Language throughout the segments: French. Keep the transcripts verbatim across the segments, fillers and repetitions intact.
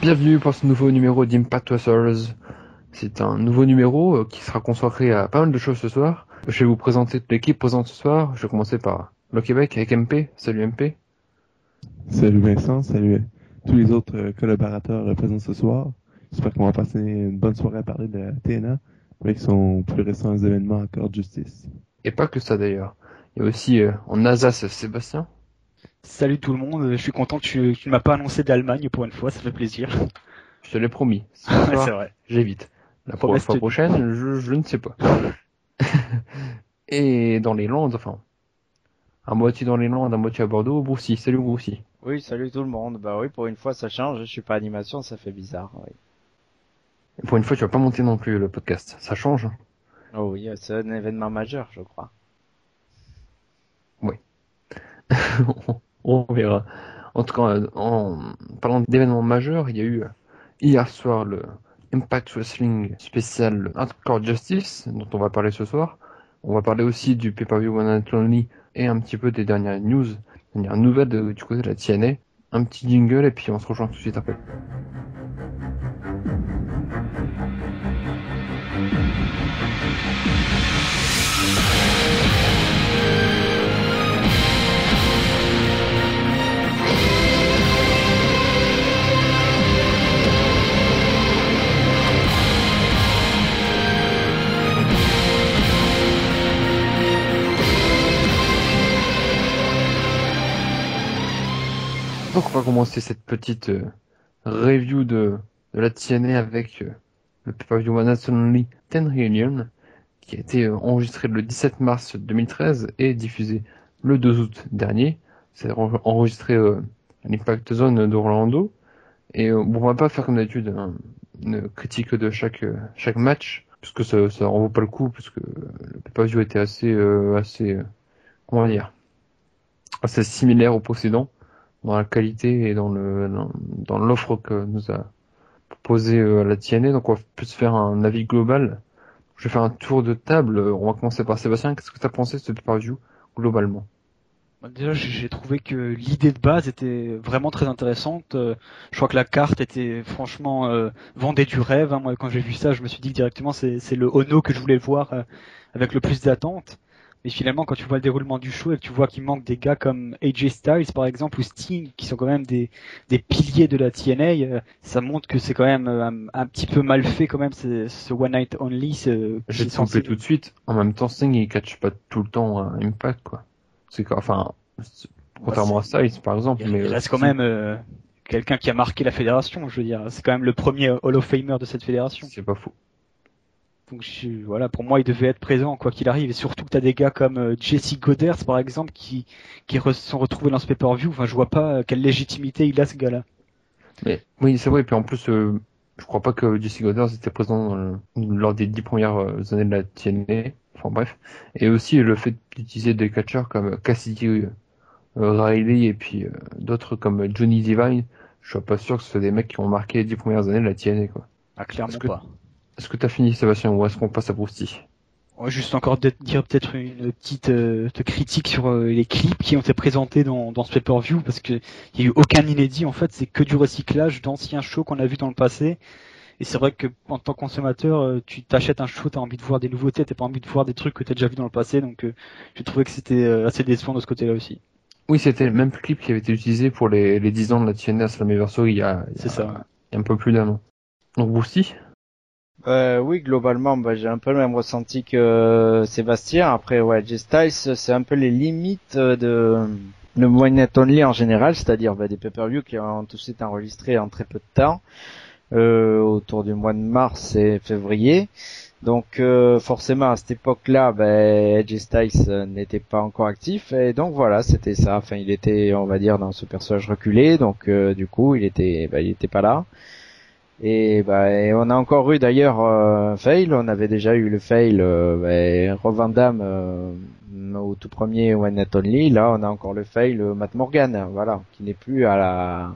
Bienvenue pour ce nouveau numéro d'Impact Wrestlers. C'est un nouveau numéro euh, qui sera consacré à pas mal de choses ce soir. Je vais vous présenter toute l'équipe présente ce soir. Je vais commencer par le Québec avec M P. Salut M P. Salut Vincent, salut tous les autres euh, collaborateurs euh, présents ce soir. J'espère qu'on va passer une bonne soirée à parler de la T N A avec son plus récent événement Accord Justice. Et pas que ça d'ailleurs. Il y a aussi euh, en Alsace Sébastien. Salut tout le monde, je suis content que tu, tu ne m'as pas annoncé d'Allemagne pour une fois, ça fait plaisir. Je te l'ai promis. Ce Ouais, soir, c'est vrai. j'évite. La pro- Promesse fois tenue. prochaine, je, je ne sais pas. Et dans les Landes, enfin, à moitié dans les Landes, à moitié à Bordeaux, Broussy. Salut Broussy. Oui, salut tout le monde. Bah oui, pour une fois ça change, je suis pas animation, ça fait bizarre. Oui. Et pour une fois, tu vas pas monter non plus le podcast. Ça change. Hein. Oh oui, c'est un événement majeur, je crois. Oui. On verra. En tout cas, en parlant d'événements majeurs, il y a eu hier soir le Impact Wrestling spécial Hardcore Justice, dont on va parler ce soir. On va parler aussi du pay-per-view One Night Only et un petit peu des dernières news, dernières nouvelles de, du côté de la T N A. Un petit jingle et puis on se rejoint tout de suite après. Donc on va commencer cette petite euh, review de, de la T N A avec euh, le pay-per-view One Night Only dix Reunion, qui a été euh, enregistré le dix-sept mars deux mille treize et diffusé le deux août dernier. C'est enregistré euh, à l'Impact Zone d'Orlando. Et euh, bon, on va pas faire comme d'habitude hein, une critique de chaque euh, chaque match, puisque ça ça en vaut pas le coup, puisque le pay-per-view était assez euh, assez euh, comment dire assez similaire au précédent dans la qualité et dans le dans, dans l'offre que nous a proposé euh, la T N A. Donc on va plus faire un avis global. Je vais faire un tour de table. On va commencer par Sébastien. Qu'est-ce que tu as pensé de ce pay-per-view globalement? Bah, déjà, j'ai j'ai trouvé que l'idée de base était vraiment très intéressante. Euh, Je crois que la carte était franchement euh, vendait du rêve. Hein. Moi, quand j'ai vu ça, je me suis dit que directement c'est c'est le Ono que je voulais voir euh, avec le plus d'attente. Mais finalement, quand tu vois le déroulement du show et que tu vois qu'il manque des gars comme A J Styles par exemple ou Sting, qui sont quand même des des piliers de la T N A, euh, ça montre que c'est quand même euh, un, un petit peu mal fait quand même ce, ce One Night Only. Ce, Je qui vais est te couper censé... tout de suite. En même temps, Sting il catch pas tout le temps à Impact quoi. C'est quoi, enfin c'est- Bah, contrairement à c'est- Styles par exemple, il mais il euh, reste quand Sting, même euh, quelqu'un qui a marqué la fédération, je veux dire. C'est quand même le premier Hall of Famer de cette fédération. c'est pas faux. Donc je- voilà, pour moi, il devait être présent quoi qu'il arrive. Et surtout que t'as des gars comme euh, Jesse Godderz, par exemple, qui qui re- sont retrouvés dans ce pay-per-view. Enfin, je vois pas euh, quelle légitimité il a ce gars-là. Mais oui, c'est vrai. Et puis en plus, euh, je crois pas que Jesse Godderz était présent dans le- lors des dix premières euh, années de la T N A. Enfin bref. Et aussi le fait d'utiliser des catcheurs comme Cassidy euh, Riley et puis euh, d'autres comme Johnny Divine, je suis pas sûr que ce soit des mecs qui ont marqué les dix premières années de la T N A quoi. Ah, Est-ce clairement que pas. est-ce que t'as fini Sébastien ou est-ce qu'on passe à Brousty? Ouais, juste encore de- dire peut-être une petite euh, de critique sur euh, les clips qui ont été présentés dans, dans ce pay-per-view parce que il y a eu aucun inédit en fait, c'est que du recyclage d'anciens shows qu'on a vus dans le passé. Et c'est vrai que en tant que consommateur, euh, tu t'achètes un show, t'as envie de voir des nouveautés, t'as pas envie de voir des trucs que t'as déjà vu dans le passé, donc euh, j'ai trouvé que c'était euh, assez décevant de ce côté-là aussi. Oui, c'était le même clip qui avait été utilisé pour les, les dix ans de la T N A Slammiversary il y a, il y C'est ça. Ouais. a, il y a un peu plus d'un an. Donc Brousty? Euh, oui, globalement, bah, j'ai un peu le même ressenti que euh, Sébastien. Après, ouais, J Styles, c'est un peu les limites euh, de le One Night Only en général, c'est-à-dire bah, des pay-per-view qui ont tous été enregistrés en très peu de temps, euh, autour du mois de mars et février. Donc euh, forcément à cette époque-là, ben, J Styles euh, n'était pas encore actif et donc voilà, c'était ça. Enfin, il était, on va dire, dans ce personnage reculé, donc euh, du coup, il était, ben, il était pas là. Et, ben, et on a encore eu d'ailleurs euh, un fail. On avait déjà eu le fail, euh, ben, Rob Van Dam euh, au tout premier One Night Only. Là, on a encore le fail euh, Matt Morgan, voilà, qui n'est plus à la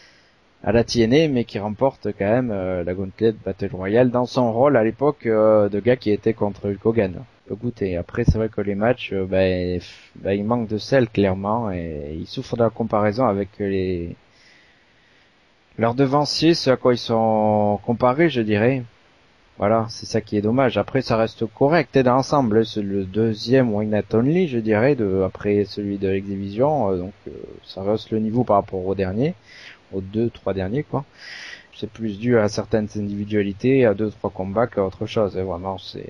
à la T N A, mais qui remporte quand même euh, la Gauntlet Battle Royale dans son rôle à l'époque euh, de gars qui était contre Hulk Hogan. On peut goûter. Après, c'est vrai que les matchs, euh, ben, ben, il manque de sel clairement et il souffre de la comparaison avec les leurs devanciers, ceux à quoi ils sont comparés, je dirais. Voilà, c'est ça qui est dommage. Après, ça reste correct et dans l'ensemble. C'est le deuxième Why Not Only, je dirais, de, après celui de l'X-Division. Euh, donc, euh, ça reste le niveau par rapport au dernier, aux deux, trois derniers, quoi. C'est plus dû à certaines individualités, à deux, trois combats qu'à autre chose. Et vraiment, c'est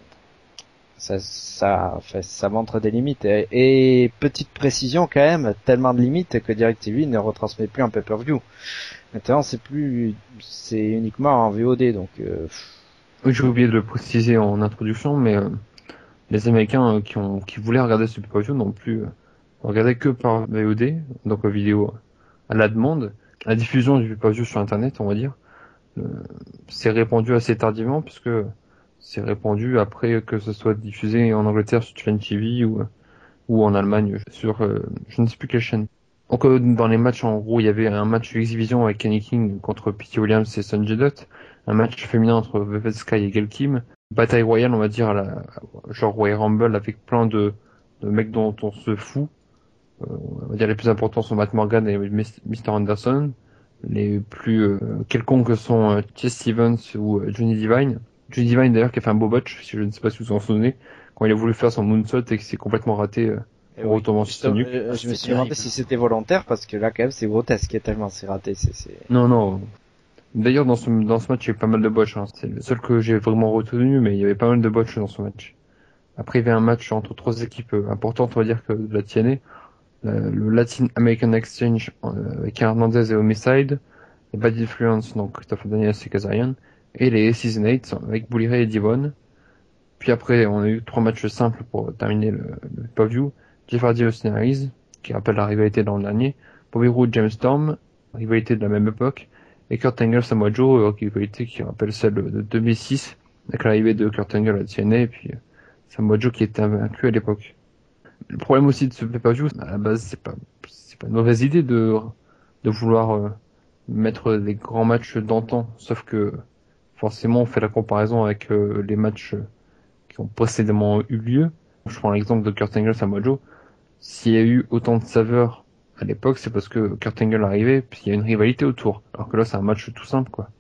ça, ça, fait, ça montre des limites. Et, et petite précision quand même, tellement de limites que DirecTV ne retransmet plus en pay-per-view. Maintenant, c'est plus, c'est uniquement en V O D, donc. Euh, Oui, j'ai oublié de le préciser en introduction, mais euh, les Américains euh, qui ont qui voulaient regarder ce pay-per-view n'ont plus euh, regardé que par V O D, donc euh, vidéo à la demande. La diffusion du pay-per-view sur Internet, on va dire, euh, c'est répandu assez tardivement puisque c'est répandu après que ce soit diffusé en Angleterre sur Twin T V ou ou en Allemagne sur euh, je ne sais plus quelle chaîne. Donc euh, dans les matchs, en gros, il y avait un match d'exhibition avec Kenny King contre P T Williams et Sonjay Dutt, un match féminin entre Velvet Sky et Gail Kim, bataille royale, on va dire, à la, genre Royal Rumble avec plein de, de mecs dont on se fout. Euh, on va dire les plus importants sont Matt Morgan et mister Anderson. Les plus euh, quelconques sont euh, Chase Stevens ou euh, Johnny Divine. Johnny Divine d'ailleurs qui a fait un beau botch, si je ne sais pas si vous vous en souvenez, quand il a voulu faire son moonsault et que c'est complètement raté. Euh, Oui, justement, euh, je me suis demandé si c'était volontaire parce que là quand même c'est grotesque tellement c'est raté. C'est, c'est... Non non. D'ailleurs dans ce dans ce match il y a eu pas mal de botches. Hein. C'est le seul que j'ai vraiment retenu, mais il y avait pas mal de botches dans ce match. Après il y avait un match entre trois équipes euh, importantes, on va dire que de la T N A, euh, le Latin American Exchange euh, avec Hernandez et Homicide, les Bad Influence donc Christopher Daniels et Kazarian, et les Season eight avec Bully Ray et Devon. Puis après on a eu trois matchs simples pour terminer le, le pay-per-view. Jeff Hardy Austin Aries, qui rappelle la rivalité dans le dernier, Bobby Roode James Storm, rivalité de la même époque, et Kurt Angle Samoa Joe, rivalité qui rappelle celle de deux mille six, avec l'arrivée de Kurt Angle à la T N A, et puis Samoa Joe qui était vaincu à l'époque. Le problème aussi de ce pay-per-view, à la base, c'est pas, c'est pas une mauvaise idée de, de vouloir euh, mettre des grands matchs d'antan, sauf que forcément on fait la comparaison avec euh, les matchs qui ont précédemment eu lieu. Je prends l'exemple de Kurt Angle Samoa Joe. S'il y a eu autant de saveur à l'époque, c'est parce que Kurt Angle arrivait, puis il y a une rivalité autour. Alors que là, c'est un match tout simple, quoi.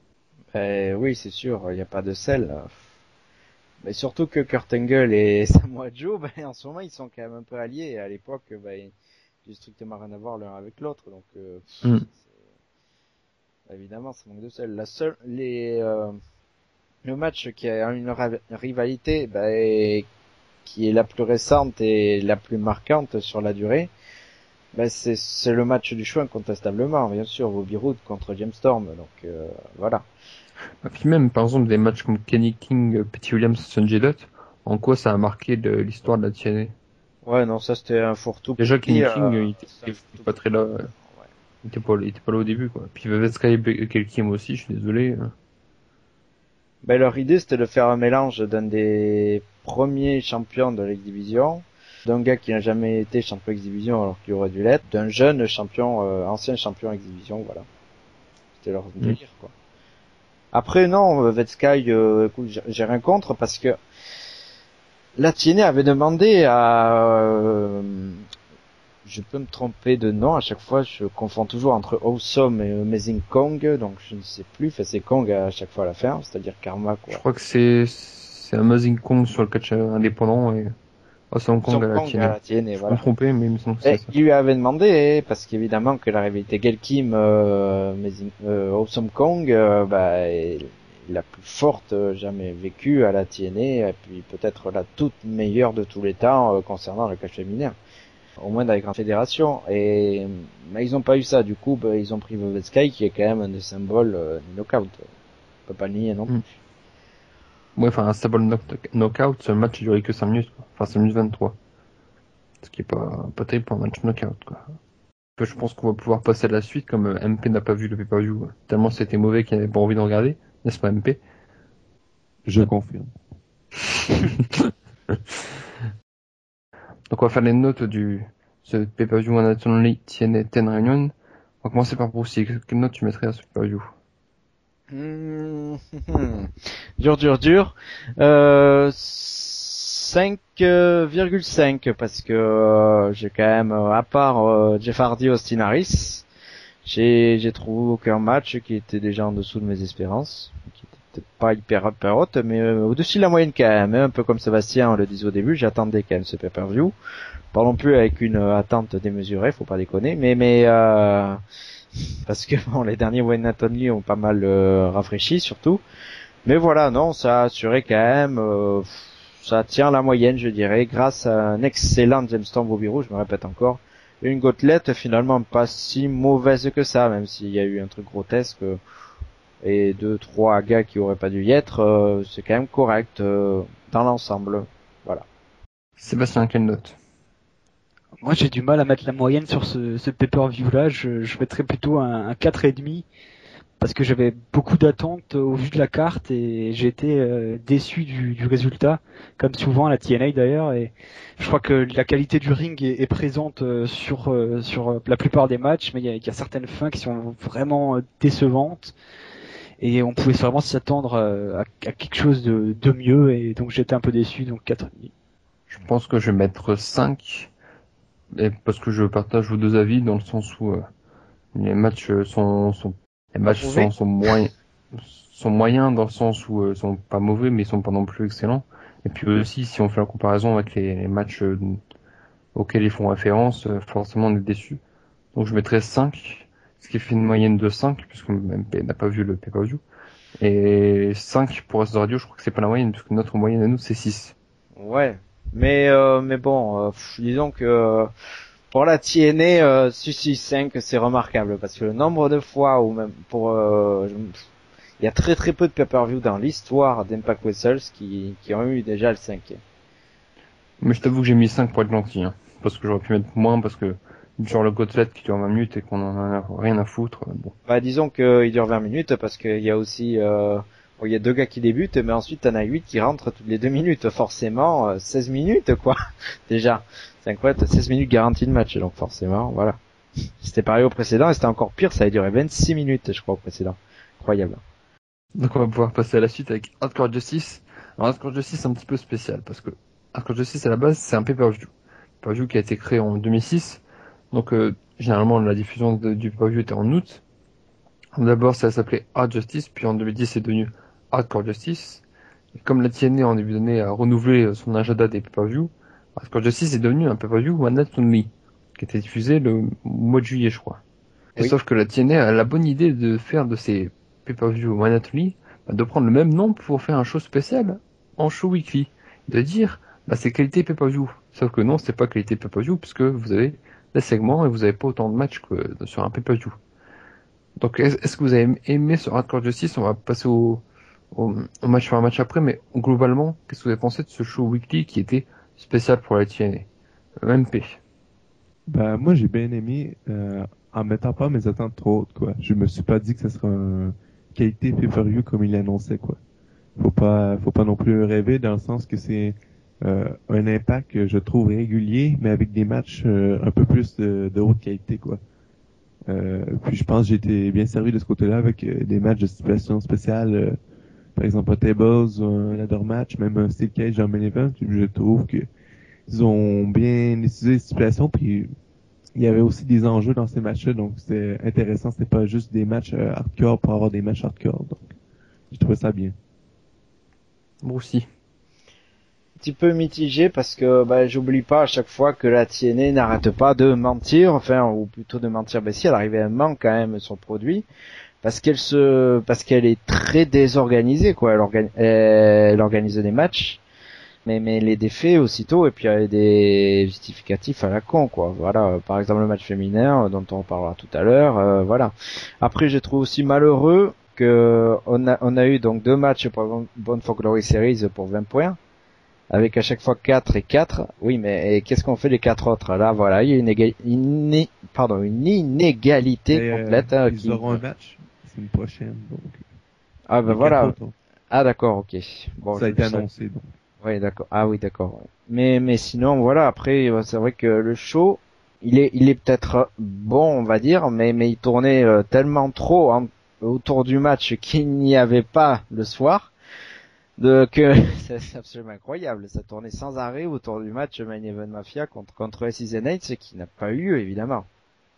Euh, oui, c'est sûr, il n'y a pas de sel. Mais surtout que Kurt Angle et Samoa Joe, ben, en ce moment, ils sont quand même un peu alliés. Et à l'époque, ben, ils n'ont strictement rien à voir l'un avec l'autre. Donc, euh, mm. évidemment, ça manque de sel. La seule, les, euh, le match qui a une rivalité, ben, qui est la plus récente et la plus marquante sur la durée, ben c'est, c'est le match du choix incontestablement, bien sûr, Bobby Roode contre James Storm, donc euh, voilà. Et puis même, par exemple, des matchs comme Kenny King, P T Williams, Sonjay Dutt, en quoi ça a marqué de l'histoire de la T N A? Ouais, non, ça c'était un fourre-tout. Déjà, Kenny euh, King, il était, il était pas très là, ouais. il était pas, il était pas là au début, quoi. Puis Velvet Sky et Gail Kim aussi, je suis désolé. Ben, leur idée, c'était de faire un mélange d'un des premiers champions de l'X-Division, d'un gars qui n'a jamais été champion X-Division alors qu'il aurait dû l'être, d'un jeune champion, euh, ancien champion X-Division, voilà. C'était leur délire, mmh. quoi. Après, non, Velvet Sky, euh, écoute, j'ai, j'ai rien contre parce que la T N A avait demandé à, euh, je peux me tromper de nom, à chaque fois je confonds toujours entre Awesome et Amazing Kong, donc je ne sais plus, enfin c'est Kong à chaque fois à la fin, c'est-à-dire Karma, quoi. Je crois que c'est, c'est Amazing Kong sur le catch indépendant et Awesome Kong à la T N A. À la T N A, je voilà. me tromper, mais il me semble que c'est et ça. Il lui avait demandé, parce qu'évidemment que la rivalité Gail Kim, euh, Amazing, euh, Awesome Kong, euh, bah, est la plus forte jamais vécue à la T N A, et puis peut-être la toute meilleure de tous les temps euh, concernant le catch féminin. Au moins dans les grandes fédérations, et mais ils ont pas eu ça, du coup bah, ils ont pris Velvet Sky qui est quand même un des symboles euh, du knockout, on peut pas le nier non plus. Mm. Ouais, enfin un symbole knock- knockout, ce match a duré que cinq minutes, quoi. Enfin cinq minutes vingt-trois, ce qui est pas, pas terrible pour un match knockout, quoi. Je pense qu'on va pouvoir passer à la suite, comme M P n'a pas vu le pay-per-view, tellement c'était mauvais qu'il n'avait pas envie de regarder, n'est-ce pas M P? Je confirme. Donc on va faire les notes du ce pay-per-view One Night Only T N A dix Reunion. On va commencer par Bruce. Quelle note tu mettrais à ce pay-per-view? Mmh, dur, dur, dur. Euh, cinq virgule cinq parce que euh, j'ai quand même, à part euh, Jeff Hardy, Austin Harris, J'ai, j'ai trouvé aucun match qui était déjà en dessous de mes espérances, qui était peut-être pas hyper hyper haute, mais euh, au-dessus de la moyenne quand même, hein, un peu comme Sébastien on le disait au début, j'attendais quand même ce pay-per-view. Pas non plus avec une euh, attente démesurée, faut pas déconner, mais mais euh, parce que bon, les derniers One Night Only ont pas mal euh, rafraîchi surtout. Mais voilà, non, ça a assuré quand même, euh, ça tient la moyenne, je dirais, grâce à un excellent James Storm Bobby Roode, je me répète encore. Une gotelette finalement pas si mauvaise que ça, même s'il y a eu un truc grotesque et deux, trois gars qui auraient pas dû y être, euh, c'est quand même correct euh, dans l'ensemble. Voilà. Sébastien, quelle note? Moi, j'ai du mal à mettre la moyenne sur ce, ce pay-per-view là. Je, je mettrais plutôt un, un quatre et demi parce que j'avais beaucoup d'attentes au vu de la carte et j'ai été euh, déçu du, du résultat, comme souvent à la T N A d'ailleurs. Et je crois que la qualité du ring est, est présente euh, sur euh, sur la plupart des matchs, mais il y a, il y a certaines fins qui sont vraiment euh, décevantes et on pouvait vraiment s'attendre euh, à, à quelque chose de, de mieux. Et donc j'étais un peu déçu, donc quatre et demi. Je pense que je vais mettre cinq. Et parce que je partage vos deux avis dans le sens où euh, les matchs sont, sont les matchs sont, sont moyens sont moyens dans le sens où euh, ils sont pas mauvais mais ils sont pas non plus excellents. Et puis aussi si on fait la comparaison avec les, les matchs euh, auxquels ils font référence, euh, forcément on est déçu. Donc je mettrais cinq, ce qui fait une moyenne de cinq puisque M P n'a pas vu le pay-per-view. Et cinq pour S Radio, je crois que c'est pas la moyenne puisque notre moyenne à nous c'est six. Ouais. Mais euh, mais bon, euh, pff, disons que euh, pour la T N A, euh, six cinq c'est remarquable parce que le nombre de fois ou même pour euh, je, il y a très très peu de pay-per-view dans l'histoire d'Impact Wrestling qui qui ont eu déjà le cinq. Mais je t'avoue que j'ai mis cinq pour être gentil, hein, parce que j'aurais pu mettre moins parce que genre le Gauntlet qui dure vingt minutes et qu'on en a rien à foutre, bon. Bah disons que il dure vingt minutes parce qu'il y a aussi euh, bon, il y a deux gars qui débutent mais ensuite t'en as huit qui rentrent toutes les deux minutes, forcément euh, seize minutes quoi. Déjà, c'est incroyable, seize minutes garantie de match donc forcément, voilà. C'était pareil au précédent et c'était encore pire, ça a duré vingt-six minutes je crois au précédent. Incroyable. Donc on va pouvoir passer à la suite avec Hardcore Justice. Alors Hardcore Justice c'est un petit peu spécial parce que Hardcore Justice à la base c'est un pay-per-view. Pay-per-view qui a été créé en deux mille six. Donc euh, généralement la diffusion de, du pay-per-view était en août. D'abord ça s'appelait Hard Justice, puis en deux mille dix c'est devenu Hardcore Justice. Et comme la T N A en début d'année a renouvelé son agenda des pay-per-view, Hardcore Justice est devenu un pay-per-view One Night Only, qui était diffusé le mois de juillet je crois. Et Oui. sauf que la T N A a la bonne idée de faire de ces pay-per-view One Night Only, bah, de prendre le même nom pour faire un show spécial en show weekly. De dire, bah c'est qualité pay-per-view. Sauf que non, c'est pas qualité pay-per-view puisque vous avez des segments et vous avez pas autant de matchs que sur un pay-per-view. Donc est-ce que vous avez aimé ce Hardcore Justice? On va passer au, au, au match par match après, mais globalement, qu'est-ce que vous avez pensé de ce show weekly qui était spécial pour la T N A? M P. Ben, moi, j'ai bien aimé, euh, en mettant pas mes attentes trop hautes, quoi. Je me suis pas dit que ça serait un qualité pay-per-view comme il l'annonçait, quoi. Faut pas, faut pas non plus rêver dans le sens que c'est, euh, un impact que je trouve régulier, mais avec des matchs, euh, un peu plus de, de haute qualité, quoi. Euh, puis je pense que j'ai été bien servi de ce côté-là avec euh, des matchs de situation spéciale, euh, par exemple un Tables, un ladder match, même un Steel Cage en main event. Je trouve que ils ont bien utilisé les situations, puis il y avait aussi des enjeux dans ces matchs-là, donc c'était intéressant. C'était pas juste des matchs euh, hardcore pour avoir des matchs hardcore. Donc, j'ai trouvé ça bien. Moi aussi. Un petit peu mitigé parce que bah, j'oublie pas à chaque fois que la T N A n'arrête pas de mentir, enfin ou plutôt de mentir, mais si elle arrive, elle ment quand même son produit parce qu'elle se, parce qu'elle est très désorganisée quoi. Elle, organi... elle organise des matchs, mais mais les défaits aussitôt et puis elle a des justificatifs à la con quoi. Voilà, par exemple le match féminin dont on parlera tout à l'heure. Euh, voilà. Après, je trouve aussi malheureux que on a on a eu donc deux matchs pour Bound for Glory Series pour vingt points. Avec à chaque fois quatre et quatre. Oui, mais et qu'est-ce qu'on fait les quatre autres? Là, voilà, il y a une, éga... une... pardon, une inégalité Et, complète. euh, hein, ils qui... auront un match la semaine prochaine, donc. Ah ben Les voilà. quatre autres, Ah d'accord, ok. Bon, ça a je été le sais. annoncé, donc. Oui, d'accord. Ah oui, d'accord. Mais mais sinon, voilà. Après, c'est vrai que le show, il est il est peut-être bon, on va dire, mais mais il tournait euh, tellement trop en... autour du match qu'il n'y avait pas le soir. De que c'est absolument incroyable, ça tournait sans arrêt autour du match Main Event Mafia contre contre S I Z N, ce qui n'a pas eu lieu évidemment.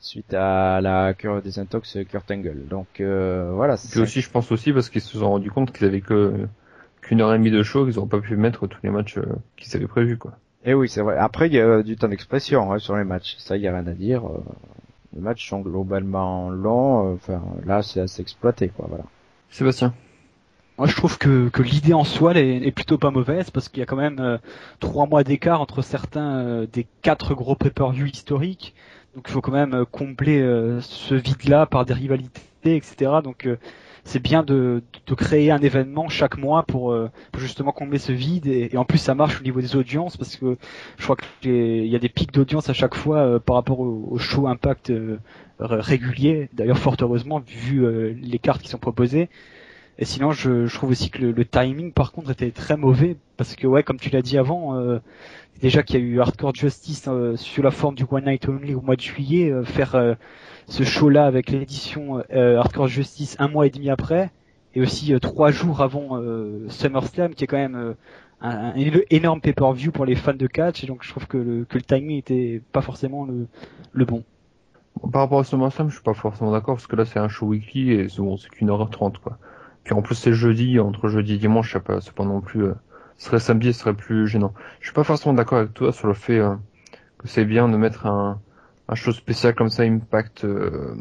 suite à la cure des intox Kurt Angle. Donc euh, voilà. Puis aussi, je pense aussi parce qu'ils se sont rendus compte qu'ils avaient que qu'une heure et demie de show, qu'ils n'ont pas pu mettre tous les matchs euh, qu'ils avaient prévus, quoi. Et oui, c'est vrai. Après, il y a du temps d'expression hein, sur les matchs. Ça, il y a rien à dire. Euh, les matchs sont globalement longs. Enfin, là, c'est assez exploité, quoi. Voilà. Sébastien. Moi, je trouve que, que l'idée en soi elle est, est plutôt pas mauvaise parce qu'il y a quand même euh, trois mois d'écart entre certains euh, des quatre gros pay-per-view historiques. Donc, il faut quand même euh, combler euh, ce vide-là par des rivalités, et cetera. Donc, euh, c'est bien de, de créer un événement chaque mois pour, euh, pour justement combler ce vide. Et, et en plus, ça marche au niveau des audiences parce que je crois qu'il y a des pics d'audience à chaque fois euh, par rapport au, au show Impact euh, régulier. D'ailleurs, fort heureusement, vu euh, les cartes qui sont proposées. Et sinon, je, je trouve aussi que le, le timing, par contre, était très mauvais parce que, ouais, comme tu l'as dit avant, euh, déjà qu'il y a eu Hardcore Justice euh, sous la forme du One Night Only au mois de juillet, euh, faire euh, ce show-là avec l'édition euh, Hardcore Justice un mois et demi après, et aussi euh, trois jours avant euh, SummerSlam, qui est quand même euh, un, un énorme pay-per-view pour les fans de catch, et donc je trouve que le, que le timing était pas forcément le, le bon. Bon, par rapport à SummerSlam, je suis pas forcément d'accord parce que là c'est un show weekly et c'est bon, c'est qu'une heure trente, quoi. Puis en plus c'est jeudi, entre jeudi et dimanche, je sais pas, c'est pas non plus, euh, ce serait samedi, ce serait plus gênant. Je suis pas forcément d'accord avec toi sur le fait euh, que c'est bien de mettre un, un show spécial comme ça, Impact, euh,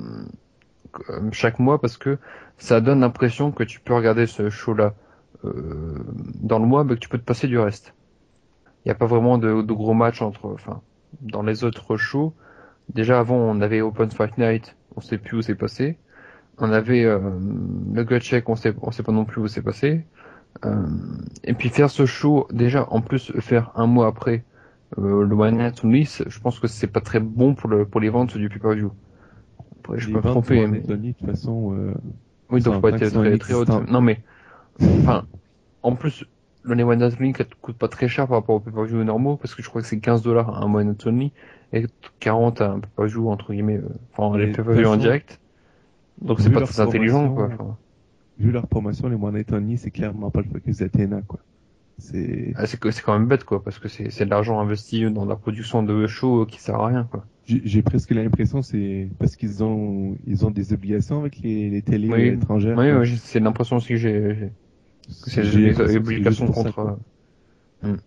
chaque mois parce que ça donne l'impression que tu peux regarder ce show-là euh, dans le mois, mais que tu peux te passer du reste. Il n'y a pas vraiment de, de gros matchs entre, enfin, dans les autres shows. Déjà avant, on avait Open Fight Night, on sait plus où c'est passé. On avait euh, le gut check, on sait, on sait pas non plus où c'est passé. Euh, et puis faire ce show, déjà en plus faire un mois après euh, le One Night Only, je pense que c'est pas très bon pour le pour les ventes du pay-per-view. Après, je peux me tromper. Mais... de toute façon, euh, oui, ils doivent pas être très, très hautes. Non mais, enfin, en plus, le One Night Only coûte pas très cher par rapport aux pay-per-view normaux parce que je crois que c'est quinze dollars un One Night Only et quarante à un pay-per-view entre guillemets, euh, enfin les pay-per-view en direct. Donc c'est pas très intelligent, quoi. Enfin... Vu leur promotion, les One Night Only, c'est clairement pas le focus d'Athena, quoi. C'est... Ah, c'est, c'est quand même bête, quoi, parce que c'est, c'est de l'argent investi dans la production de shows qui sert à rien, quoi. J'ai, j'ai presque l'impression c'est parce qu'ils ont, ils ont des obligations avec les, les télés oui. étrangères. Oui, oui, c'est l'impression aussi que j'ai, j'ai... que c'est j'ai des obligations contre. Ça, hmm.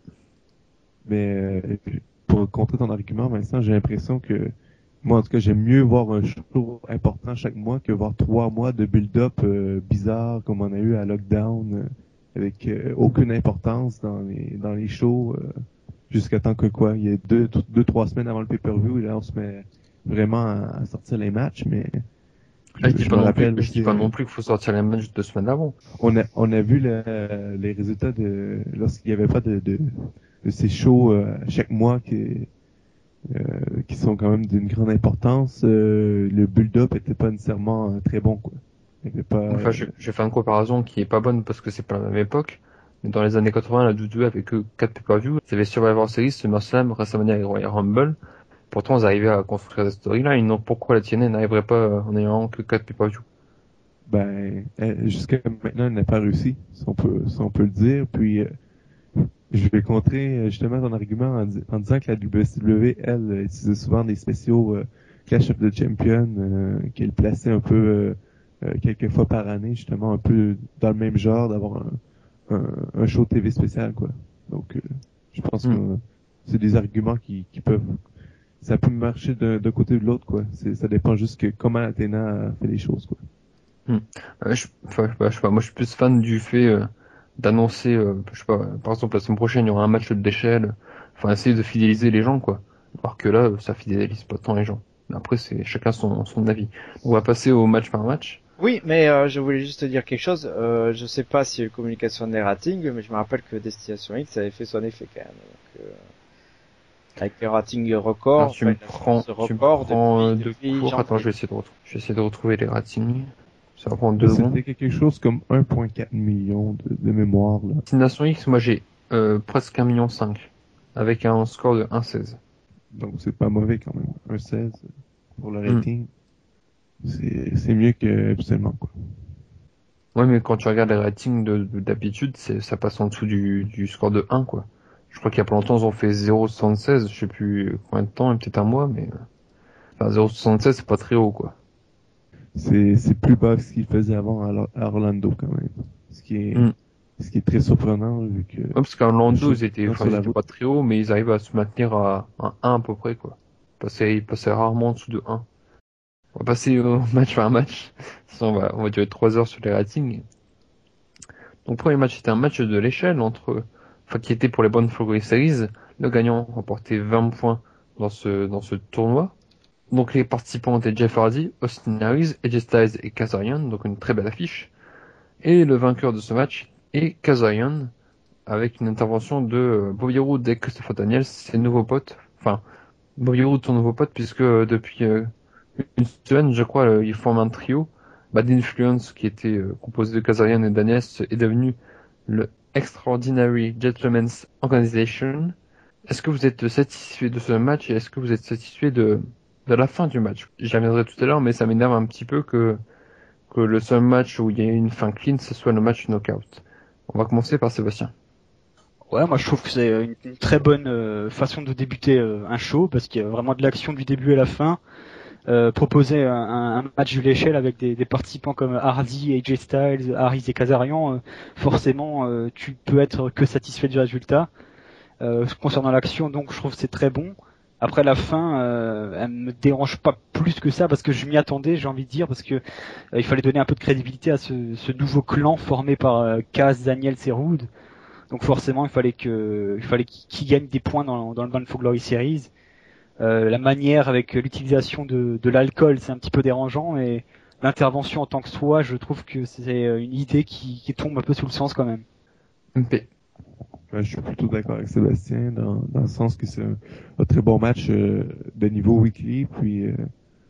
Mais euh, pour contrer ton argument, Vincent, j'ai l'impression que moi, en tout cas, j'aime mieux voir un show important chaque mois que voir trois mois de build-up euh, bizarre comme on a eu à Lockdown, euh, avec euh, aucune importance dans les dans les shows, euh, jusqu'à temps que quoi, il y a deux, deux, trois semaines avant le pay-per-view, et là, on se met vraiment à, à sortir les matchs, mais... Je, je, dis, pas non plus, je dis pas non plus qu'il faut sortir les matchs deux semaines avant. On a, on a vu le, les résultats de, lorsqu'il n'y avait pas de, de, de ces shows euh, chaque mois qui, euh, qui sont quand même d'une grande importance, euh, le build-up était pas nécessairement euh, très bon, quoi. Il y avait pas, enfin, je, j'ai fait une comparaison qui est pas bonne parce que c'est pas la même époque. Mais dans les années quatre-vingts, la W W E avait que quatre pay-per-view. Ils avaient Survivor Series, SummerSlam, WrestleMania et Royal Rumble. Pourtant, ils arrivaient à construire des storylines. Donc, pourquoi la T N A n'arriverait pas en ayant que quatre pay-per-view? Ben, jusqu'à maintenant, elle n'a pas réussi, si on peut, si on peut le dire. Puis, euh, je vais contrer justement ton argument en, en disant que la W C W, elle, utilisait souvent des spéciaux euh, Clash of the Champions, euh, qu'elle plaçait un peu euh, euh, quelques fois par année, justement, un peu dans le même genre, d'avoir un, un, un show T V spécial, quoi. Donc, euh, je pense mm. que c'est des arguments qui, qui peuvent... Ça peut marcher d'un, d'un côté ou de l'autre, quoi. C'est, ça dépend juste que comment Athena fait les choses, quoi. Hmm. Euh, je, enfin, je sais pas, moi je suis plus fan du fait euh, d'annoncer, euh, je sais pas, par exemple la semaine prochaine il y aura un match d'échelle, enfin essayer de fidéliser les gens, quoi. Alors que là, ça fidélise pas tant les gens. Mais après, c'est chacun son, son avis. On va passer au match par match. Oui, mais euh, je voulais juste te dire quelque chose. Euh, je sais pas s'il y a eu communication des ratings, mais je me rappelle que Destination X avait fait son effet quand même. Donc, euh... avec les ratings records. Alors, tu me prends, tu me prends depuis, depuis de cours. Attends, je vais essayer de retrouver, je vais essayer de retrouver les ratings. Ça va prendre deux secondes. C'était quelque chose comme un virgule quatre million de, de mémoire, là. Destination X, moi j'ai, euh, presque un virgule cinq million, avec un score de un virgule seize. Donc c'est pas mauvais quand même. un virgule seize pour le rating. Mm. C'est, c'est mieux que absolument, quoi. Ouais, mais quand tu regardes les ratings de, de d'habitude, c'est, ça passe en dessous du, du score de un, quoi. Je crois qu'il y a pas longtemps, ils ont fait zéro virgule soixante-seize, je sais plus combien de temps, peut-être un mois, mais, Enfin, zéro virgule soixante-seize, c'est pas très haut, quoi. C'est, c'est plus bas que ce qu'il faisait avant à, à Orlando, quand même. Ce qui est, Mm. ce qui est très surprenant, vu que... Ouais, parce qu'à Orlando, Je- ils étaient, non, enfin, sur ils la étaient route. pas très haut, mais ils arrivent à se maintenir à un un à peu près, quoi. Ils passaient, ils passaient rarement en dessous de un. On va passer au match par match. Sinon, on va, on va durer trois heures sur les ratings. Donc, premier match, c'était un match de l'échelle entre, enfin, qui était pour les bonnes Survivor Series. Le gagnant remportait vingt points dans ce, dans ce tournoi. Donc, les participants étaient Jeff Hardy, Austin Harris, A J Styles et Kazarian. Donc, une très belle affiche. Et le vainqueur de ce match est Kazarian, avec une intervention de euh, Bobby Roode et Christopher Daniels, ses nouveaux potes. Enfin, Bobby Roode, son nouveau pote, puisque euh, depuis euh, une semaine, je crois, euh, ils forment un trio. Bad Influence, qui était euh, composé de Kazarian et Daniels, est devenu le Extraordinary Gentlemen's Organization. Est-ce que vous êtes satisfait de ce match et est-ce que vous êtes satisfait de, de la fin du match? J'y reviendrai tout à l'heure, mais ça m'énerve un petit peu que, que le seul match où il y a une fin clean, ce soit le match knockout. On va commencer par Sébastien. Ouais, moi je trouve que c'est une, une très bonne euh, façon de débuter euh, un show parce qu'il y a vraiment de l'action du début à la fin. Euh, proposer un, un match de l'échelle avec des, des participants comme Hardy, A J Styles, Harris et Kazarian, euh, forcément euh, tu peux être que satisfait du résultat. Euh, concernant l'action, donc je trouve que c'est très bon. Après la fin, euh, elle me dérange pas plus que ça parce que je m'y attendais, j'ai envie de dire, parce que euh, il fallait donner un peu de crédibilité à ce, ce nouveau clan formé par euh, Kaz, Daniels et Roode. Donc forcément, il fallait que, il fallait qu'ils gagnent des points dans, dans le Bound for Glory Series. Euh, la manière avec l'utilisation de, de l'alcool, c'est un petit peu dérangeant, et l'intervention en tant que soi, je trouve que c'est une idée qui, qui tombe un peu sous le sens quand même. M P. Ouais, je suis plutôt d'accord avec Sébastien dans, dans le sens que c'est un, un très bon match euh, de niveau weekly, puis euh,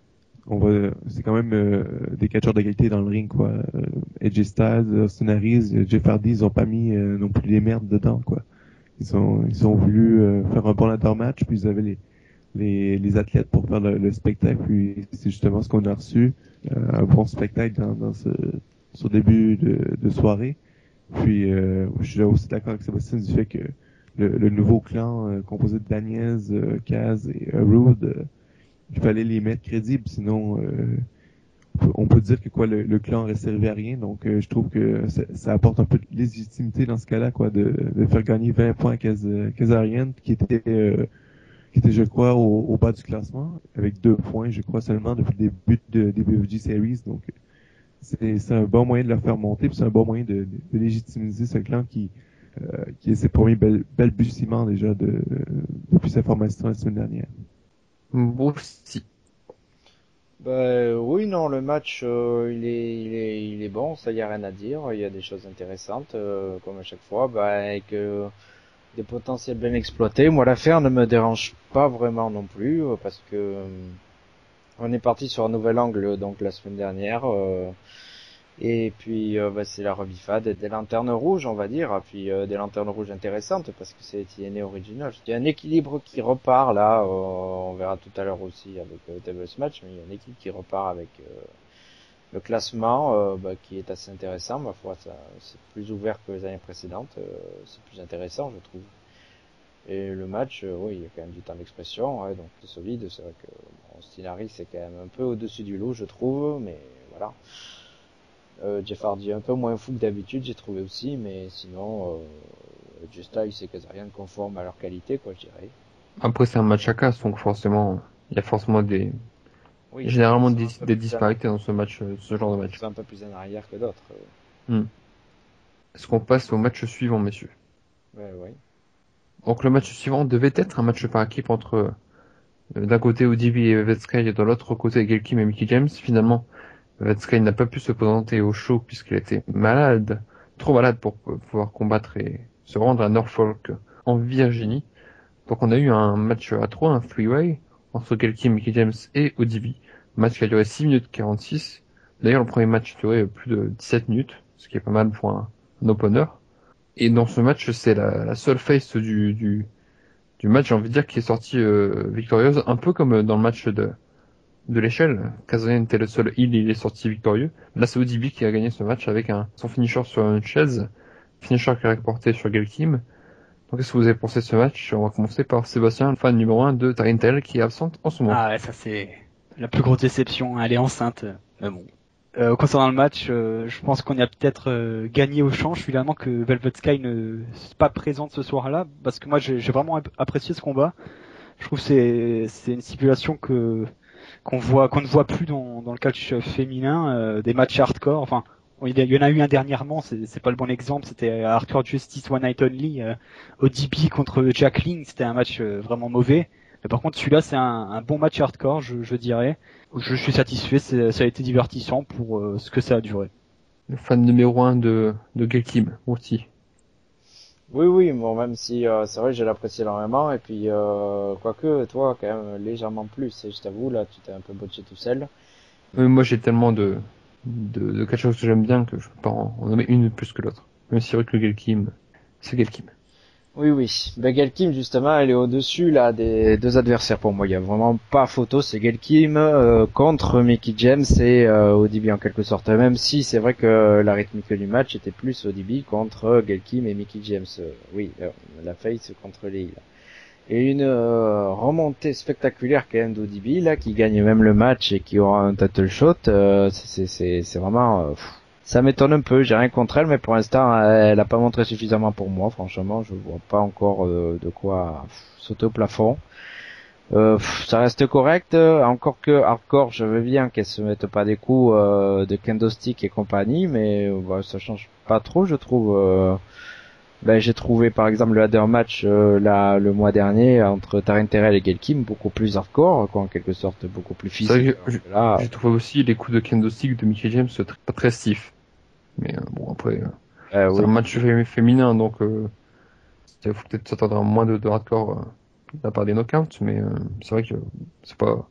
on va, c'est quand même euh, des catcheurs de qualité dans le ring, quoi. Euh, A J Styles, Austin Harris, Jeff Hardy, ils ont pas mis euh, non plus les merdes dedans, quoi. Ils sont, ils ont voulu euh, faire un bon ladder match, puis ils avaient les, les, les athlètes pour faire le, le spectacle, puis c'est justement ce qu'on a reçu, euh, un bon spectacle dans, dans ce, ce début de, de soirée. Puis euh, je suis aussi d'accord avec Sébastien du fait que le, le nouveau clan euh, composé de Daniels, euh, Kaz et euh, Roode, euh, il fallait les mettre crédibles, sinon euh, on, peut, on peut dire que quoi le, le clan aurait servi à rien. Donc euh, je trouve que ça, ça apporte un peu de légitimité dans ce cas-là, quoi, de, de faire gagner vingt points à Kaz, Kazarian, qui était euh, qui était, je crois, au, au bas du classement, avec deux points, je crois, seulement depuis le début de, des B F G Series. Donc c'est, c'est un bon moyen de le faire monter, puis c'est un bon moyen de, de, de légitimiser ce clan qui euh, qui est ses premiers bal- balbutiements déjà de, de depuis sa formation la semaine dernière. Broussi. Bah, oui, non, le match, euh, il est, il est, il est bon, ça y a rien à dire. Il y a des choses intéressantes, euh, comme à chaque fois, bah, avec euh, des potentiels bien exploités. Moi, l'affaire ne me dérange pas vraiment non plus, euh, parce que euh, on est parti sur un nouvel angle, donc la semaine dernière. Euh, Et puis euh, bah, c'est la rebifade des lanternes rouges, on va dire, puis euh, des lanternes rouges intéressantes parce que c'est T N A original. Il y a un équilibre qui repart là, euh, on verra tout à l'heure aussi avec euh, Tables Match, mais il y a un équilibre qui repart avec euh, le classement euh, bah, qui est assez intéressant. Ma foi, ça, c'est plus ouvert que les années précédentes, euh, c'est plus intéressant je trouve. Et le match, euh, oui, il y a quand même du temps d'expression, ouais, donc c'est solide. C'est vrai que bon, Stinari c'est quand même un peu au-dessus du lot, je trouve, mais voilà. Euh, Jeff Hardy un peu moins fou que d'habitude, j'ai trouvé aussi, mais sinon, euh, Just Styles et Kazarian conformes à leur qualité, quoi, je dirais. Après, c'est un match à casse, donc forcément, il y a forcément des, Oui, généralement ils des, sont un peu des plus disparités dans ce match, euh, ce genre de en... match. Ils sont un peu plus en arrière que d'autres. Hmm. Est-ce qu'on passe au match suivant, messieurs? Ouais, ouais. Donc le match suivant devait être un match par équipe entre euh, d'un côté O D B et Vetsky et de l'autre côté Gail Kim et Mickey James. Finalement, Vetsky n'a pas pu se présenter au show puisqu'il était malade, trop malade pour pouvoir combattre et se rendre à Norfolk en Virginie. Donc on a eu un match à trois, un three-way entre Gail Kim, Mickey James et O D B. Match qui a duré six minutes quarante-six. D'ailleurs, le premier match a duré plus de dix-sept minutes, ce qui est pas mal pour un, un opener. Et dans ce match, c'est la, la seule face du, du, du match, j'ai envie de dire, qui est sortie euh, victorieuse, un peu comme dans le match de, de l'échelle. Kazarian était le seul heal, il est sorti victorieux. Là, c'est O D B qui a gagné ce match avec un, son finisher sur une chaise, finisher qui est reporté sur Gail Kim. Donc, qu'est-ce que vous avez pensé de ce match? On va commencer par Sébastien, le fan numéro un de Tarintel, qui est absente en ce moment. Ah ouais, ça c'est La plus grosse déception, elle est enceinte. Mais bon. Euh, concernant le match, euh, je pense qu'on a peut-être euh, gagné au change finalement que Velvet Sky ne soit pas présente ce soir-là, parce que moi j'ai, j'ai vraiment apprécié ce combat. Je trouve que c'est c'est une stipulation que qu'on voit qu'on ne voit plus dans dans le catch féminin, euh, des matchs hardcore. Enfin, il y en a eu un dernièrement, c'est c'est pas le bon exemple, c'était Hardcore Justice One Night Only, euh, O D B contre Jacqueline, c'était un match euh, vraiment mauvais. Mais par contre, celui-là, c'est un, un bon match hardcore, je, je dirais. Je suis satisfait, c'est, ça a été divertissant pour euh, ce que ça a duré. Le fan numéro un de, de Gail Kim, aussi. Oui, oui, bon, même si euh, c'est vrai que je l'apprécie énormément, et puis euh, quoique toi, quand même, légèrement plus, et je t'avoue, là, tu t'es un peu botché tout seul. Euh, moi, j'ai tellement de, de, de quelque chose que j'aime bien que je peux pas en, en nommer une plus que l'autre. Même si c'est vrai que le Gail Kim, c'est Gail Kim. Oui, oui. Ben, Gail Kim, justement, elle est au-dessus, là, des deux adversaires pour moi. Il y a vraiment pas photo. C'est Gail Kim euh, contre Mickie James et euh, O D B en quelque sorte. Même si c'est vrai que la rythmique du match était plus O D B contre Gail Kim et Mickie James. Euh, oui, euh, la face contre les îles. Et une euh, remontée spectaculaire quand même d'O D B, là, qui gagne même le match et qui aura un title shot. Euh, c'est, c'est, c'est vraiment... Euh, ça m'étonne un peu, j'ai rien contre elle, mais pour l'instant, elle a pas montré suffisamment pour moi. Franchement, je vois pas encore euh, de quoi pff, sauter au plafond. Euh, pff, ça reste correct, encore que hardcore, je veux bien qu'elle se mette pas des coups euh, de kendo stick et compagnie, mais euh, bah, ça change pas trop, je trouve. Euh, ben, j'ai trouvé par exemple le ladder match euh, là, le mois dernier entre Taryn Terrell et Gail Kim beaucoup plus hardcore, quoi, en quelque sorte, beaucoup plus physique. J'ai là... trouvé aussi les coups de kendo stick de Mickie James très, pas très stiff. Mais euh, bon, après, euh, euh, c'est oui. un match féminin, donc euh, il faut peut-être s'attendre à moins de, de hardcore euh, de la part des knockouts, mais euh, c'est vrai que c'est pas...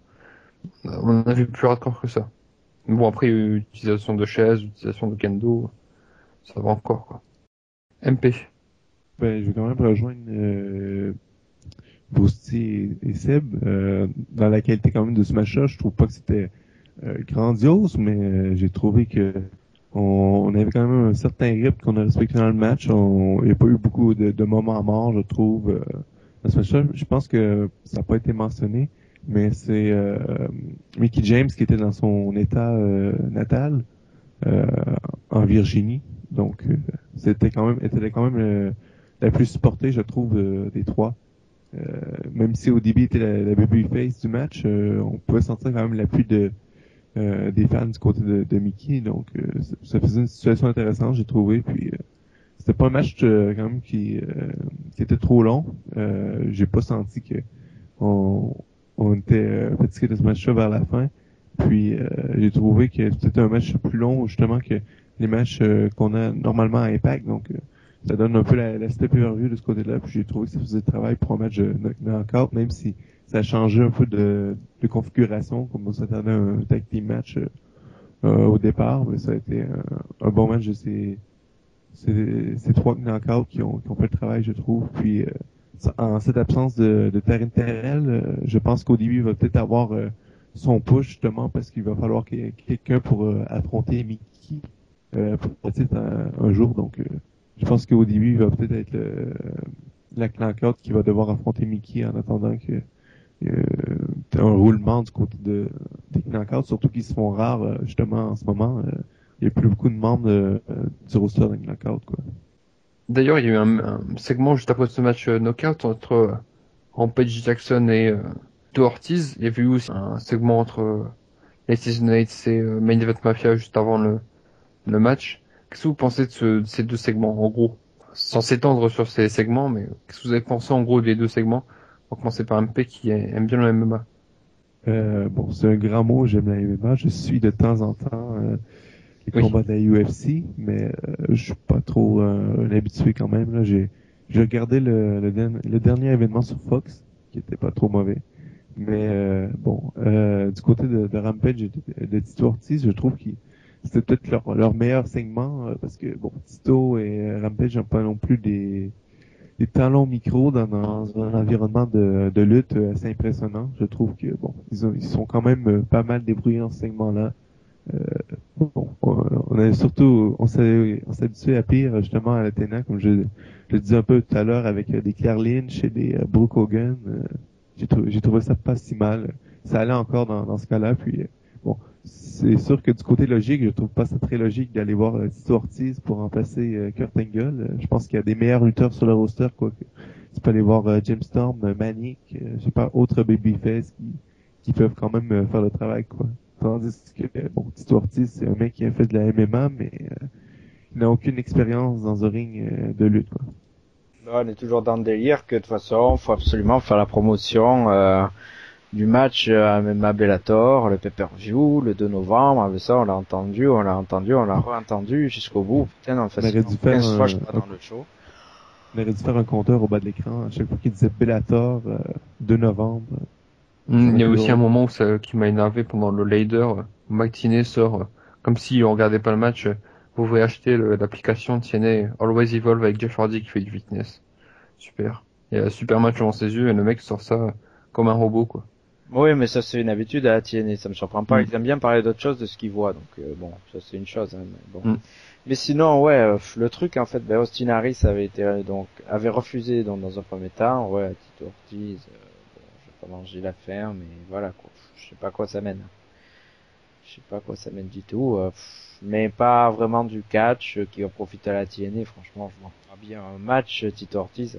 On a vu plus hardcore que ça. Mais bon, après, euh, utilisation de chaises, utilisation de kendo, ça va encore, quoi. M P. Ben, je vais quand même rejoindre euh, Boosty et, et Seb euh, dans la qualité quand même de ce match-là. Je trouve pas que c'était euh, grandiose, mais euh, j'ai trouvé que on, on avait quand même un certain rythme qu'on a respecté dans le match. On, il n'y a pas eu beaucoup de, de moments morts, je trouve, euh, dans ce match-là. Je pense que ça n'a pas été mentionné, mais c'est euh, Mickie James qui était dans son état euh, natal euh, en Virginie. Donc, euh, c'était quand même, était quand même euh, la plus supportée, je trouve, euh, des trois. Euh, même si au début était la, la babyface du match, euh, on pouvait sentir quand même l'appui de euh, des fans du côté de, de Mickie. Donc, euh, ça, ça faisait une situation intéressante, j'ai trouvé. Puis, euh, c'était pas un match euh, quand même qui, euh, qui était trop long. Euh, j'ai pas senti que on, on était euh, fatigué de ce match-là vers la fin. Puis, euh, j'ai trouvé que c'était un match plus long, justement, que les matchs euh, qu'on a normalement à Impact. Donc, euh, ça donne un peu la, la step overview de ce côté-là. Puis j'ai trouvé que ça faisait le travail pour un match de knockout, même si ça a changé un peu de, de configuration, comme on s'attendait à un tag team match euh, au départ. Mais ça a été un, un bon match de ces, ces, ces trois knockouts qui ont, qui ont fait le travail, je trouve. Puis euh, en cette absence de, de Taryn Terrell, euh, je pense qu'au début, il va peut-être avoir euh, son push, justement, parce qu'il va falloir qu'il y ait quelqu'un pour euh, affronter Mickie euh, pour peut-être un, un jour. Donc, euh, je pense qu'au début, il va peut-être être le, la knockout qui va devoir affronter Mickie en attendant que euh, un roulement du côté de, des knockouts, surtout qu'ils se font rares euh, justement en ce moment. Euh, il n'y a plus beaucoup de membres de, euh, du roster des knockouts, quoi. D'ailleurs, il y a eu un, un segment juste après ce match euh, knockout entre euh, Rampage Jackson et euh, Joe Ortiz. Il y avait eu aussi un segment entre euh, Lacey Knights et euh, Main Event Mafia juste avant le, le match. Qu'est-ce que vous pensez de, ce, de ces deux segments, en gros? Sans s'étendre sur ces segments, mais qu'est-ce que vous avez pensé en gros des deux segments? On va commencer par M P qui aime bien le M M A. Euh, bon, c'est un grand mot, j'aime la M M A. Je suis de temps en temps euh, les oui. combats de la U F C, mais euh, je suis pas trop euh, habitué quand même. Là. J'ai, j'ai regardé le, le, le dernier événement sur Fox, qui était pas trop mauvais. Mais euh, bon, euh, du côté de, de Rampage et de, de Tito Ortiz, je trouve qu'ils c'était peut-être leur, leur meilleur segment euh, parce que bon, Tito et Rampage n'ont pas non plus des, des talons micro dans, dans un environnement de, de lutte assez impressionnant. Je trouve que bon, ils, ont, ils sont quand même pas mal débrouillés dans ce segment-là. Euh, bon, on, on a surtout, on s'est, on s'est habitué à pire justement à la T N A, comme je, je le disais un peu tout à l'heure avec des Claire Lynch et des uh, Brooke Hogan. Euh, j'ai, trou- j'ai trouvé ça pas si mal. ça allait encore dans, dans ce cas-là. Puis euh, bon, c'est sûr que du côté logique, je trouve pas ça très logique d'aller voir euh, Tito Ortiz pour remplacer euh, Kurt Angle. Euh, je pense qu'il y a des meilleurs lutteurs sur le roster, quoi. Que, tu peux aller voir euh, Jim Storm, euh, Manic, euh, je sais pas, autres babyface qui, qui peuvent quand même euh, faire le travail, quoi. Tandis que, euh, bon, Tito Ortiz, c'est un mec qui a fait de la M M A, mais euh, il n'a aucune expérience dans un ring euh, de lutte, quoi. Là, on est toujours dans le délire que de toute façon, faut absolument faire la promotion euh, du match à M M A Bellator, le pay-per-view, le deux novembre. Avec ça, on l'a entendu, on l'a entendu, on l'a re-entendu jusqu'au bout. Putain, on fait quinze fois, je suis pas dans le show. On aurait dû faire un compteur au bas de l'écran à chaque fois qu'il disait Bellator, euh, deux novembre. Mmh, il y a aussi un moment où ça, qui m'a énervé pendant le Lader. McTinney sort, euh, comme si on regardait pas le match, euh, vous pouvez acheter le, l'application T N A Always Evolve avec Jeff Hardy qui fait du fitness. Super. Il y a un super match devant ses yeux et le mec sort ça comme un robot, quoi. Oui, mais ça c'est une habitude à la T N A, ça me surprend pas. Mm. Ils aiment bien parler d'autre chose de ce qu'ils voient, donc euh, bon, ça c'est une chose. Hein, mais bon. Mm. Mais sinon, ouais, euh, le truc en fait, ben Austin Harris avait été euh, donc avait refusé donc dans un premier temps, ouais, Tito Ortiz, euh, bon, je vais pas manger l'affaire, mais voilà quoi, je sais pas à quoi ça mène. Je sais pas à quoi ça mène du tout, euh, mais pas vraiment du catch euh, qui va profiter à la T N A. Franchement, je vois pas bien un match euh, Tito Ortiz.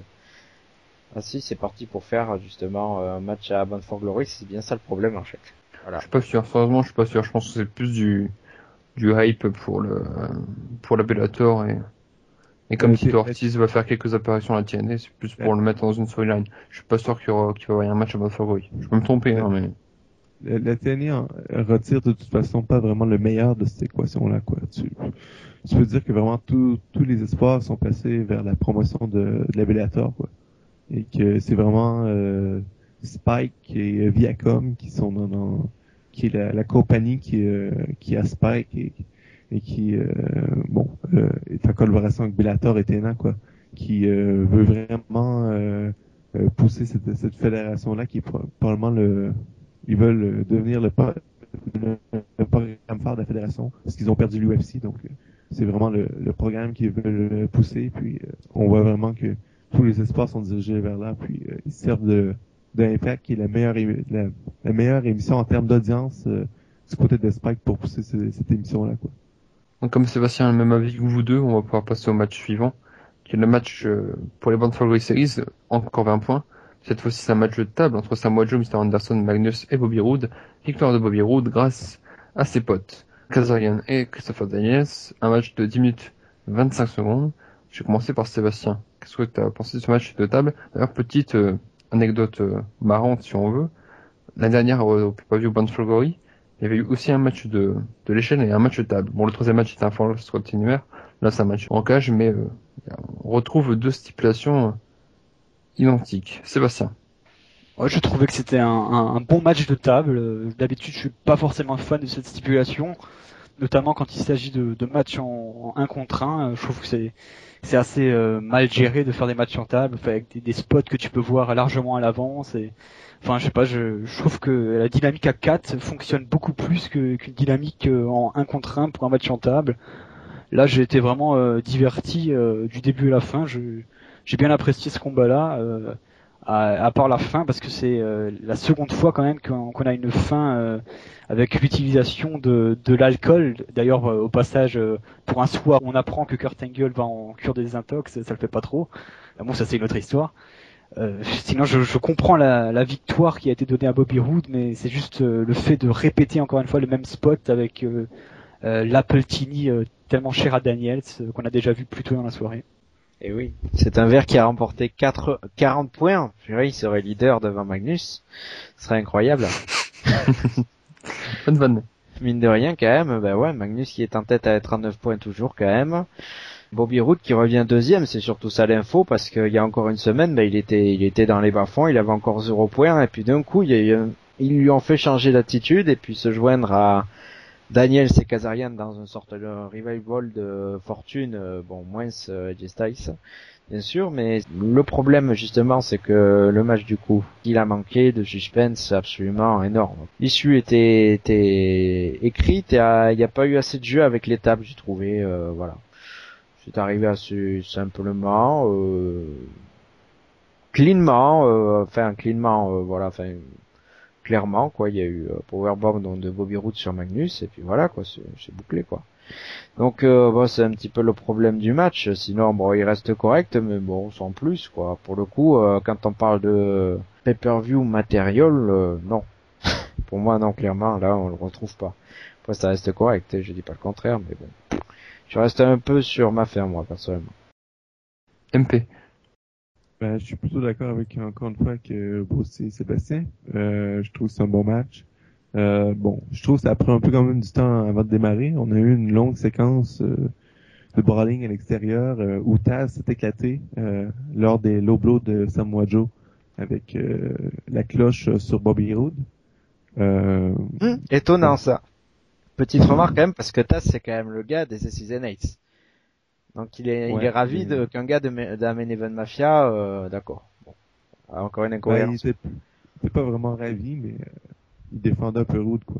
Ah si, c'est parti pour faire justement un match à Bound for Glory, c'est bien ça le problème en fait. Voilà. Je suis pas sûr, sérieusement, je suis pas sûr. Je pense que c'est plus du du hype pour le pour la Bellator et et comme Ouais, Tito c'est- Ortiz va faire quelques apparitions à la T N A, c'est plus pour Ouais. le mettre dans une storyline. Je suis pas sûr qu'il y aura qu'il va y avoir un match à Bound for Glory. Je peux me tromper, Ouais. hein, mais La, la T N A en- retire de toute façon pas vraiment le meilleur de cette équation-là, quoi. Tu, tu peux dire que vraiment tous tous les espoirs sont placés vers la promotion de, de la Bellator, quoi. Et que c'est vraiment euh, Spike et Viacom qui sont dans, dans qui est la, la compagnie qui euh, qui a Spike et, et qui euh, bon euh, est en collaboration avec Bellator et T N A, quoi, qui euh, veut vraiment euh, euh, pousser cette, cette fédération-là qui est pro- probablement le ils veulent euh, devenir le, pa- le, le programme phare de la fédération parce qu'ils ont perdu l'U F C, donc euh, c'est vraiment le, le programme qu'ils veulent pousser. Puis euh, on voit vraiment que tous les espoirs sont dirigés vers là, puis euh, ils servent de d'Impact qui est la meilleure émi- la, la meilleure émission en termes d'audience euh, du côté de Spike pour pousser ce- cette émission là, quoi. donc, comme Sébastien a le même avis que vous deux, on va pouvoir passer au match suivant, qui est le match euh, pour les Bound for Glory Series, encore vingt points. Cette fois-ci, c'est un match de table entre Samoa Joe, Mister Anderson, Magnus et Bobby Roode. Victoire de Bobby Roode grâce à ses potes Kazarian et Christopher Daniels. Un match de dix minutes vingt-cinq secondes. Je vais commencer par Sébastien. Qu'est-ce que tu as pensé de ce match de table? D'ailleurs, petite euh, anecdote euh, marrante si on veut. L'année dernière, au pay-per-view Bound for Glory, il y avait eu aussi un match de, de l'échelle et un match de table. Bon, le troisième match était un force continuaire. Là, c'est un match en cage, mais euh, on retrouve deux stipulations euh, identiques. Sébastien. Ouais, je trouvais que c'était un, un, un bon match de table. Euh, D'habitude, je suis pas forcément fan de cette stipulation, notamment quand il s'agit de, de matchs en, en un contre un. Euh, Je trouve que c'est c'est assez euh, mal géré de faire des matchs en table, enfin, avec des, des spots que tu peux voir largement à l'avance. Et enfin, je sais pas, je, je trouve que la dynamique à quatre fonctionne beaucoup plus que, qu'une dynamique euh, en un contre un pour un match en table. Là, j'ai été vraiment euh, diverti euh, du début à la fin. Je, j'ai bien apprécié ce combat-là. Euh, à, à part la fin, parce que c'est euh, la seconde fois quand même qu'on, qu'on a une fin euh, avec l'utilisation de, de l'alcool. D'ailleurs, euh, au passage, euh, pour un soir, on apprend que Kurt Angle va en cure des désintox, ça le fait pas trop. Bon, ça c'est une autre histoire. Euh, sinon, je, je comprends la, la victoire qui a été donnée à Bobby Roode, mais c'est juste euh, le fait de répéter encore une fois le même spot avec euh, euh, l'Appletini euh, tellement cher à Daniels, euh, qu'on a déjà vu plus tôt dans la soirée. Et oui, c'est un verre qui a remporté quatre, quarante points. Purée, il serait leader devant Magnus. Ce serait incroyable. Bonne vanne. Mine de rien, quand même, ben ouais, Magnus qui est en tête à trente-neuf points toujours, quand même. Bobby Roode qui revient deuxième, c'est surtout ça l'info, parce qu'il y a encore une semaine, ben il était, il était dans les bas-fonds, il avait encore zéro point, et puis d'un coup, il y a eu un- ils lui ont fait changer d'attitude, et puis se joindre à Daniels et Kazarian dans une sorte de revival de fortune, euh, bon, moins euh, J Styles, bien sûr, mais le problème justement c'est que le match du coup, il a manqué de suspense absolument énorme. L'issue était, était écrite et il n'y a pas eu assez de jeu avec l'étape, j'ai trouvé, euh, voilà. C'est arrivé assez simplement, euh, cleanement, euh, enfin cleanement, euh, voilà, enfin clairement, quoi. Il y a eu euh, powerbomb donc de Bobby Roode sur Magnus, et puis voilà, quoi. C'est, c'est bouclé, quoi. Donc, euh, bon, c'est un petit peu le problème du match. Sinon, bon, il reste correct, mais bon, sans plus, quoi. Pour le coup, euh, quand on parle de pay-per-view matériel, euh, non. Pour moi, non, clairement, là, on le retrouve pas. Après, ça reste correct, je dis pas le contraire, mais bon. Je reste un peu sur ma ferme, moi, personnellement. M P. Ben, je suis plutôt d'accord avec, encore une fois, que Bruce et Sébastien. Euh, je trouve que c'est un bon match. Euh, bon, je trouve que ça a pris un peu quand même du temps avant de démarrer. On a eu une longue séquence euh, de brawling à l'extérieur euh, où Taz s'est éclaté euh, lors des low blows de Samoa Joe avec euh, la cloche sur Bobby Roode. Euh, Hum, étonnant, bon. Ça. Petite remarque quand même, parce que Taz, c'est quand même le gars des Season eight. Donc il est, ouais, il est ravi mais... de, qu'un gars de, d'un Main Event Mafia, euh, d'accord. Bon. Encore une incohérence. Ben, il était, il était pas vraiment ravi, mais euh, il défendait un peu Roode, quoi.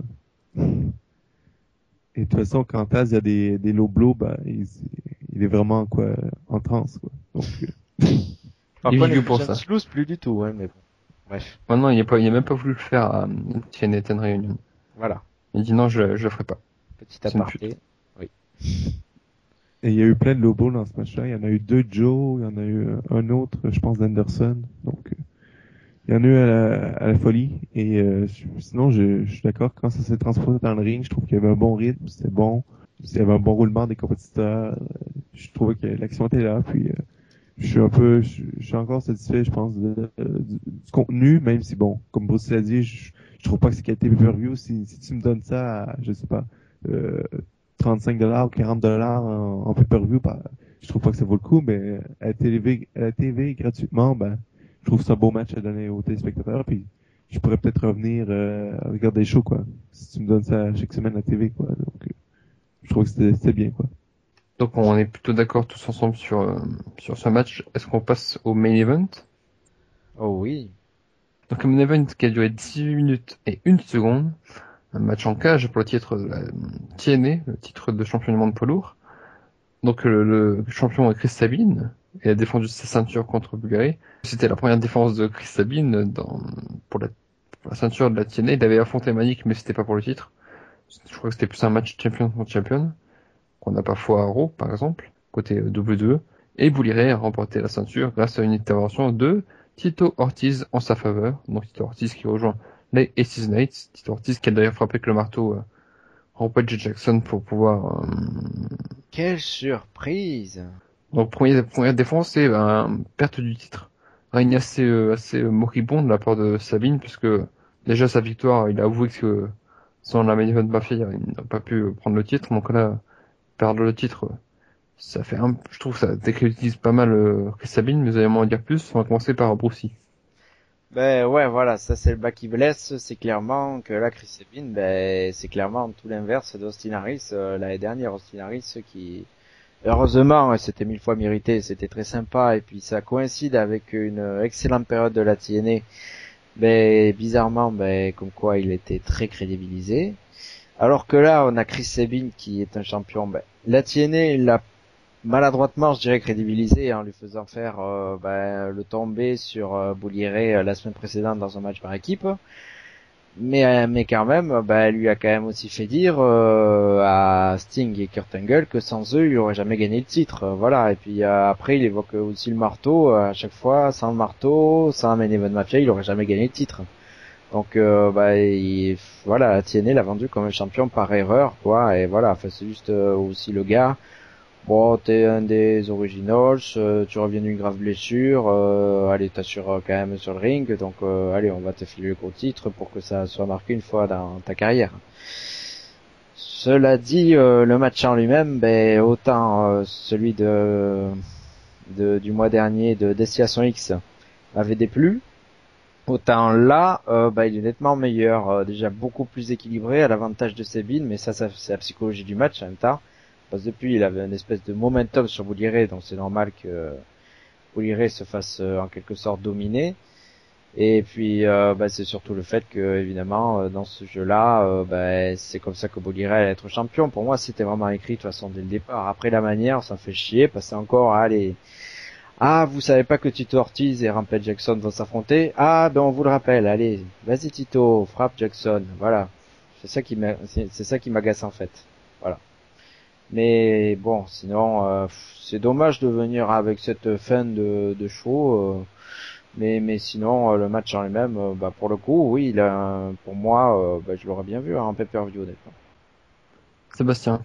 Et de toute façon, quand Taz, il y a des, des low blows, bah, il, il est vraiment, quoi, en transe, quoi. Donc, euh... Par contre, il pour ça. Schluss, plus du tout, ouais, mais bon. Bref. Maintenant, il a pas, il a même pas voulu le faire à T N A ten Reunion. Voilà. Il dit non, je, je le ferai pas. Petit aparté. Oui. Et il y a eu plein de low blows dans ce match-là. Il y en a eu deux Joe, il y en a eu un autre, je pense, d'Anderson. Donc, euh... il y en a eu à la, à la folie. Et euh, sinon, je, je suis d'accord, quand ça s'est transposé dans le ring, je trouve qu'il y avait un bon rythme, c'était bon. Il y avait un bon roulement des compétiteurs. Je trouvais que l'action était là. Puis, euh, je suis un peu, je, je suis encore satisfait, je pense, de, de, du, du contenu, même si, bon, comme Bruce l'a dit, je, je trouve pas que c'est qualité pay-per-view. Si, si tu me donnes ça à, je sais pas, euh, trente-cinq dollars ou quarante dollars en, en pay-per-view, bah, je trouve pas que ça vaut le coup. Mais à la T V, à la T V gratuitement, ben, je trouve que c'est un beau match à donner aux téléspectateurs, puis je pourrais peut-être revenir euh, regarder les shows, quoi. Si tu me donnes ça chaque semaine à la T V, quoi. Donc, euh, je trouve que c'était, c'était bien, quoi. Donc on est plutôt d'accord tous ensemble sur euh, sur ce match. Est-ce qu'on passe au main event? Oh oui. Donc un main event qui a duré dix-huit minutes et une seconde. Un match en cage pour le titre de la T N A, le titre de champion du monde poids lourd. Donc le, le champion est Chris Sabin. Il a défendu sa ceinture contre Bulgarie. C'était la première défense de Chris Sabin dans, pour, la, pour la ceinture de la T N A. Il avait affronté Manic, mais c'était pas pour le titre. Je crois que c'était plus un match champion contre champion, qu'on n'a pas fois à Raw, par exemple, côté W deux E. Et Bulgarie a remporté la ceinture grâce à une intervention de Tito Ortiz en sa faveur. Donc Tito Ortiz qui rejoint les Aces Knights. Tito Ortiz qui a d'ailleurs frappé avec le marteau euh, Rampage Jackson pour pouvoir... Euh... Quelle surprise! Donc première, première défense, c'est ben, perte du titre. Règne assez, euh, assez moribond de la part de Sabine, puisque déjà sa victoire, il a avoué que sans la Main Event Mafia, il n'a pas pu prendre le titre. Donc là, perdre le titre, ça fait un, je trouve que ça décrédibilise pas mal euh, Chris Sabine, mais vous allez m'en dire plus. On va commencer par Brucey. Ben ouais, voilà, ça c'est le bas qui blesse. C'est clairement que là, Chris Sabine, ben c'est clairement tout l'inverse d'Austin Harris euh, l'année dernière. Austin Harris qui, heureusement, c'était mille fois mérité, c'était très sympa, et puis ça coïncide avec une excellente période de la T N A. Ben bizarrement, ben comme quoi il était très crédibilisé. Alors que là, on a Chris Sabin qui est un champion. Ben, la T N A, il l'a maladroitement, je dirais, crédibilisé en lui faisant faire euh, ben, le tomber sur euh, Bulgarie euh, la semaine précédente dans un match par équipe. Mais euh, mais quand même, ben, lui a quand même aussi fait dire euh, à Sting et Kurt Angle que sans eux, il aurait jamais gagné le titre. Euh, voilà. Et puis euh, après, il évoque aussi le marteau. Euh, à chaque fois, sans le marteau, sans Main Event Mafia, il aurait jamais gagné le titre. Donc euh, bah il, voilà, la T N A l'a vendu comme un champion par erreur, quoi. Et voilà, enfin c'est juste euh, aussi le gars. Bon, t'es un des originals, euh, tu reviens d'une grave blessure, euh, allez, t'assures quand même sur le ring, donc euh, allez, on va te filer le gros titre pour que ça soit marqué une fois dans ta carrière. Cela dit, euh, le match en lui-même, ben autant euh, celui de, de du mois dernier de Destination X m'avait déplu. Autant là, euh, bah, il est nettement meilleur, euh, déjà beaucoup plus équilibré à l'avantage de Sabine, mais ça, ça c'est la psychologie du match en même temps. Parce que depuis, il avait une espèce de momentum sur Bulgarie, donc c'est normal que Bulgarie se fasse euh, en quelque sorte dominer. Et puis, euh, bah, c'est surtout le fait que, évidemment, euh, dans ce jeu-là, euh, bah, c'est comme ça que Bulgarie allait être champion. Pour moi, c'était vraiment écrit de toute façon dès le départ. Après la manière, ça fait chier, parce que c'est encore, allez. Ah, vous savez pas que Tito Ortiz et Rampage Jackson vont s'affronter? Ah, ben on vous le rappelle, allez, vas-y Tito, frappe Jackson, voilà. C'est ça qui m'a, c'est, c'est ça qui m'agace en fait. Voilà. Mais bon, sinon, euh, c'est dommage de venir avec cette fin de, de show, euh, mais mais sinon euh, le match en lui-même, euh, bah pour le coup, oui, il a, pour moi, euh, bah, je l'aurais bien vu hein, en pay-per-view honnêtement. Sébastien.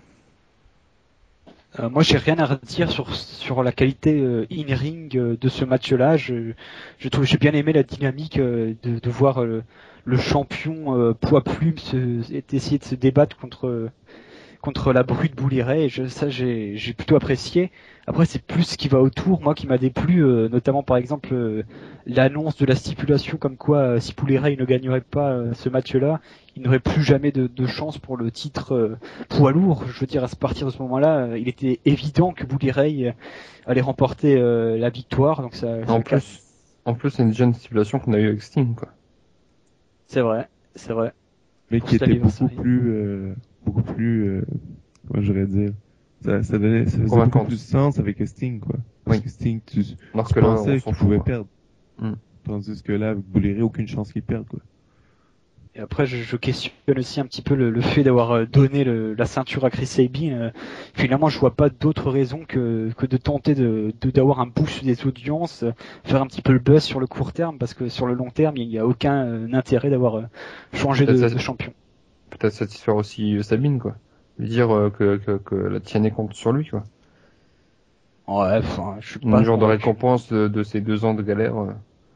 Euh, moi, j'ai rien à redire sur sur la qualité euh, in-ring euh, de ce match-là. Je je trouve j'ai bien aimé la dynamique euh, de de voir euh, le champion euh, poids plume se, essayer de se débattre contre contre la brute Bully Ray. Et je, ça, j'ai j'ai plutôt apprécié. Après, c'est plus ce qui va autour, moi, qui m'a déplu, euh, notamment par exemple euh, l'annonce de la stipulation comme quoi euh, si Bully Ray ne gagnerait pas euh, ce match-là, il n'aurait plus jamais de, de chance pour le titre euh, poids lourd. Je veux dire, à partir de ce moment-là, euh, il était évident que Bully Ray euh, allait remporter euh, la victoire. Donc ça, ça En casse. plus, en plus, c'est une jeune stipulation qu'on a eu avec Sting, quoi. C'est vrai, c'est vrai. Mais Pour qui cet était beaucoup anniversaire. plus, euh, beaucoup plus, euh, comment j'aurais dire, ça, ça donnait, ça faisait beaucoup Convaincante. plus de sens avec Sting, quoi. Parce Oui. que Sting, tu, Alors tu que là, on pensais s'en qu'il fout, pouvait quoi. perdre. Mm. Tandis que là, avec Bully Ray, aucune chance qu'il perde, quoi. Et après, je, je questionne aussi un petit peu le, le fait d'avoir euh, donné le, la ceinture à Chris Sabin. Euh, finalement, je vois pas d'autre raison que, que de tenter de, de d'avoir un boost des audiences, euh, faire un petit peu le buzz sur le court terme, parce que sur le long terme, il n'y a aucun euh, intérêt d'avoir euh, changé de, Peut-être ça- de champion. Peut-être satisfaire aussi euh, Sabine, quoi. Lui dire euh, que, que, que la T N A compte sur lui, quoi. Ouais, enfin, je suis Une pas genre de convaincu. récompense de, de ces deux ans de galère. euh.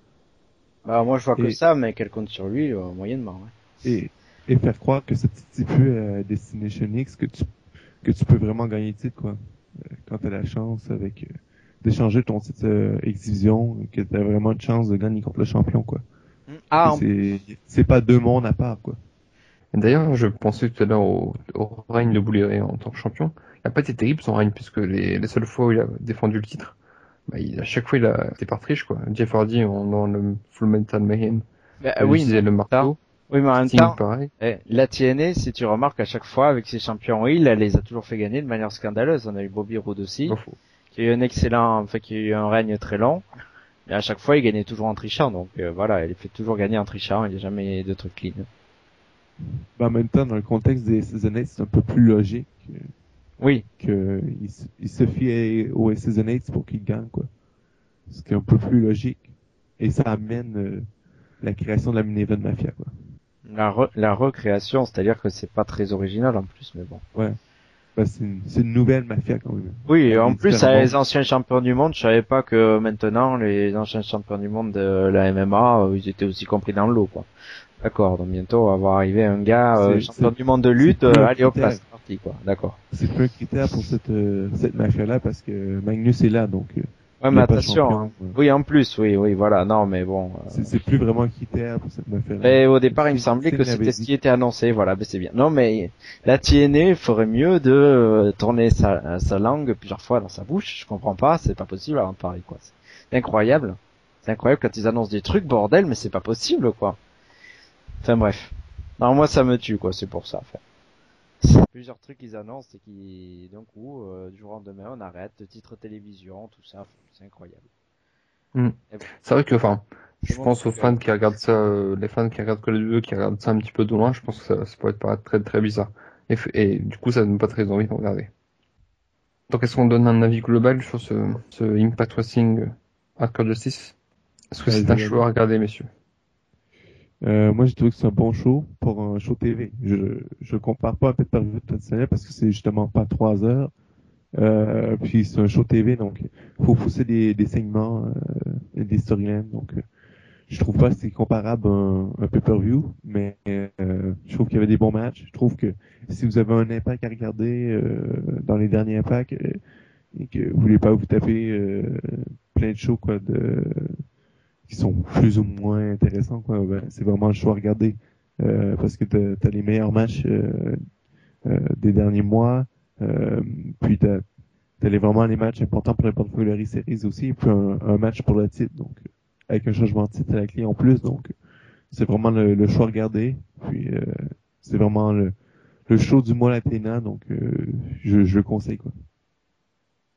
Bah moi je vois que Et, ça, mais qu'elle compte sur lui, euh, moyennement. Ouais. et, et faire croire que ça te stipule à Destination X que tu, que tu peux vraiment gagner le titre, quoi. Euh, Quand t'as la chance avec, euh, d'échanger ton titre euh, X-Division, que t'as vraiment une chance de gagner contre le champion, quoi. Ah, Et en- c'est, c'est pas deux mondes à part, quoi. Et d'ailleurs, je pensais tout à l'heure au, au règne de Bully Ray en tant que champion. Il n'a pas été terrible son règne, puisque les, les seules fois où il a défendu le titre, bah, il, à chaque fois il a été par triche, quoi. Jeff Hardy en, dans le Full Metal Mayhem, bah, il oui, utilisait le marteau. oui, mais en même Sting, temps, pareil. eh, la T N A, si tu remarques à chaque fois avec ses champions Hill, elle les a toujours fait gagner de manière scandaleuse. On a eu Bobby Roode aussi, Pas faux. qui a eu un excellent, enfin qui a eu un règne très long. Mais à chaque fois, il gagnait toujours en trichant. Donc euh, voilà, elle fait toujours gagner en trichant. Il n'y a jamais de truc clean. Mais en même temps, dans le contexte des Season c'est un peu plus logique euh, Oui, que il, se- il se fie aux Season pour qu'il gagne, quoi. Ce qui est un peu plus logique. Et ça amène euh, la création de la Minevan Mafia, quoi. la, re- la recréation, c'est-à-dire que c'est pas très original en plus, mais bon. Ouais. Ben, c'est une, c'est une nouvelle mafia, quand même. Oui, et Avec en des plus, différents à les mondes. anciens champions du monde, je savais pas que maintenant, les anciens champions du monde de la M M A, euh, ils étaient aussi compris dans le lot, quoi. D'accord, donc bientôt, on va voir arriver un gars, euh, C'est- champion c'est- du monde de lutte, c'est plus euh, un allez hop là, critère. c'est parti, quoi. D'accord. C'est plus un critère pour cette, euh, cette mafia-là parce que Magnus est là, donc euh, Ouais, il mais est pas attention, champion. hein. euh. Oui, en plus, oui, oui, voilà, non, mais bon. euh, C'est, c'est plus vraiment un critère pour cette mafia-là. Et au départ, il me Sting- semblait Sting que l'avait c'était ce dit. qui était annoncé, voilà, ben c'est bien. Non, mais la T N A ferait mieux de euh, tourner sa, sa langue plusieurs fois dans sa bouche. Je comprends pas, c'est pas possible avant de parler, quoi. C'est incroyable. C'est incroyable quand ils annoncent des trucs, bordel, mais c'est pas possible, quoi. Enfin bref. Non, moi ça me tue, quoi, c'est pour ça. Enfin. Plusieurs trucs qu'ils annoncent et qui, d'un coup, euh, du jour au lendemain, on arrête, titre télévision, tout ça, c'est incroyable. Mm. Et bon, C'est vrai que, enfin, je c'est mon pense aux coup de fans gueule. qui regardent ça, euh, les fans qui regardent Call of Duty, qui regardent ça un petit peu de loin, je pense que ça, ça pourrait paraître très très bizarre. Et, f- et du coup, ça donne pas très envie de regarder. Donc, est-ce qu'on donne un avis global sur ce, ce Impact Wrestling euh, Hardcore Justice? Est-ce que Ouais, c'est je un vais show à regarder, messieurs? Euh, moi, j'ai trouvé que c'est un bon show pour un show T V. Je, je compare pas à peut-être par vue traditionnelle parce que c'est justement pas trois heures. Euh, puis c'est un show T V, donc faut pousser des, des segments, euh, et des storylines. Donc, euh, je trouve pas que c'est comparable à un, un pay-per-view, mais euh, je trouve qu'il y avait des bons matchs. Je trouve que si vous avez un impact à regarder euh, dans les derniers impacts euh, et que vous voulez pas vous taper euh, plein de shows quoi de qui sont plus ou moins intéressants, quoi, ben, c'est vraiment le choix à regarder. Euh, parce que t'as, t'as les meilleurs matchs euh, euh, des derniers mois, euh, puis t'as, t'as les, vraiment les matchs importants pour les portfolio series aussi, puis un, un match pour le titre, donc avec un changement de titre à la clé en plus, donc c'est vraiment le, le choix à regarder. Puis euh, c'est vraiment le, le show du mois Latina, donc euh, je, je le conseille, quoi.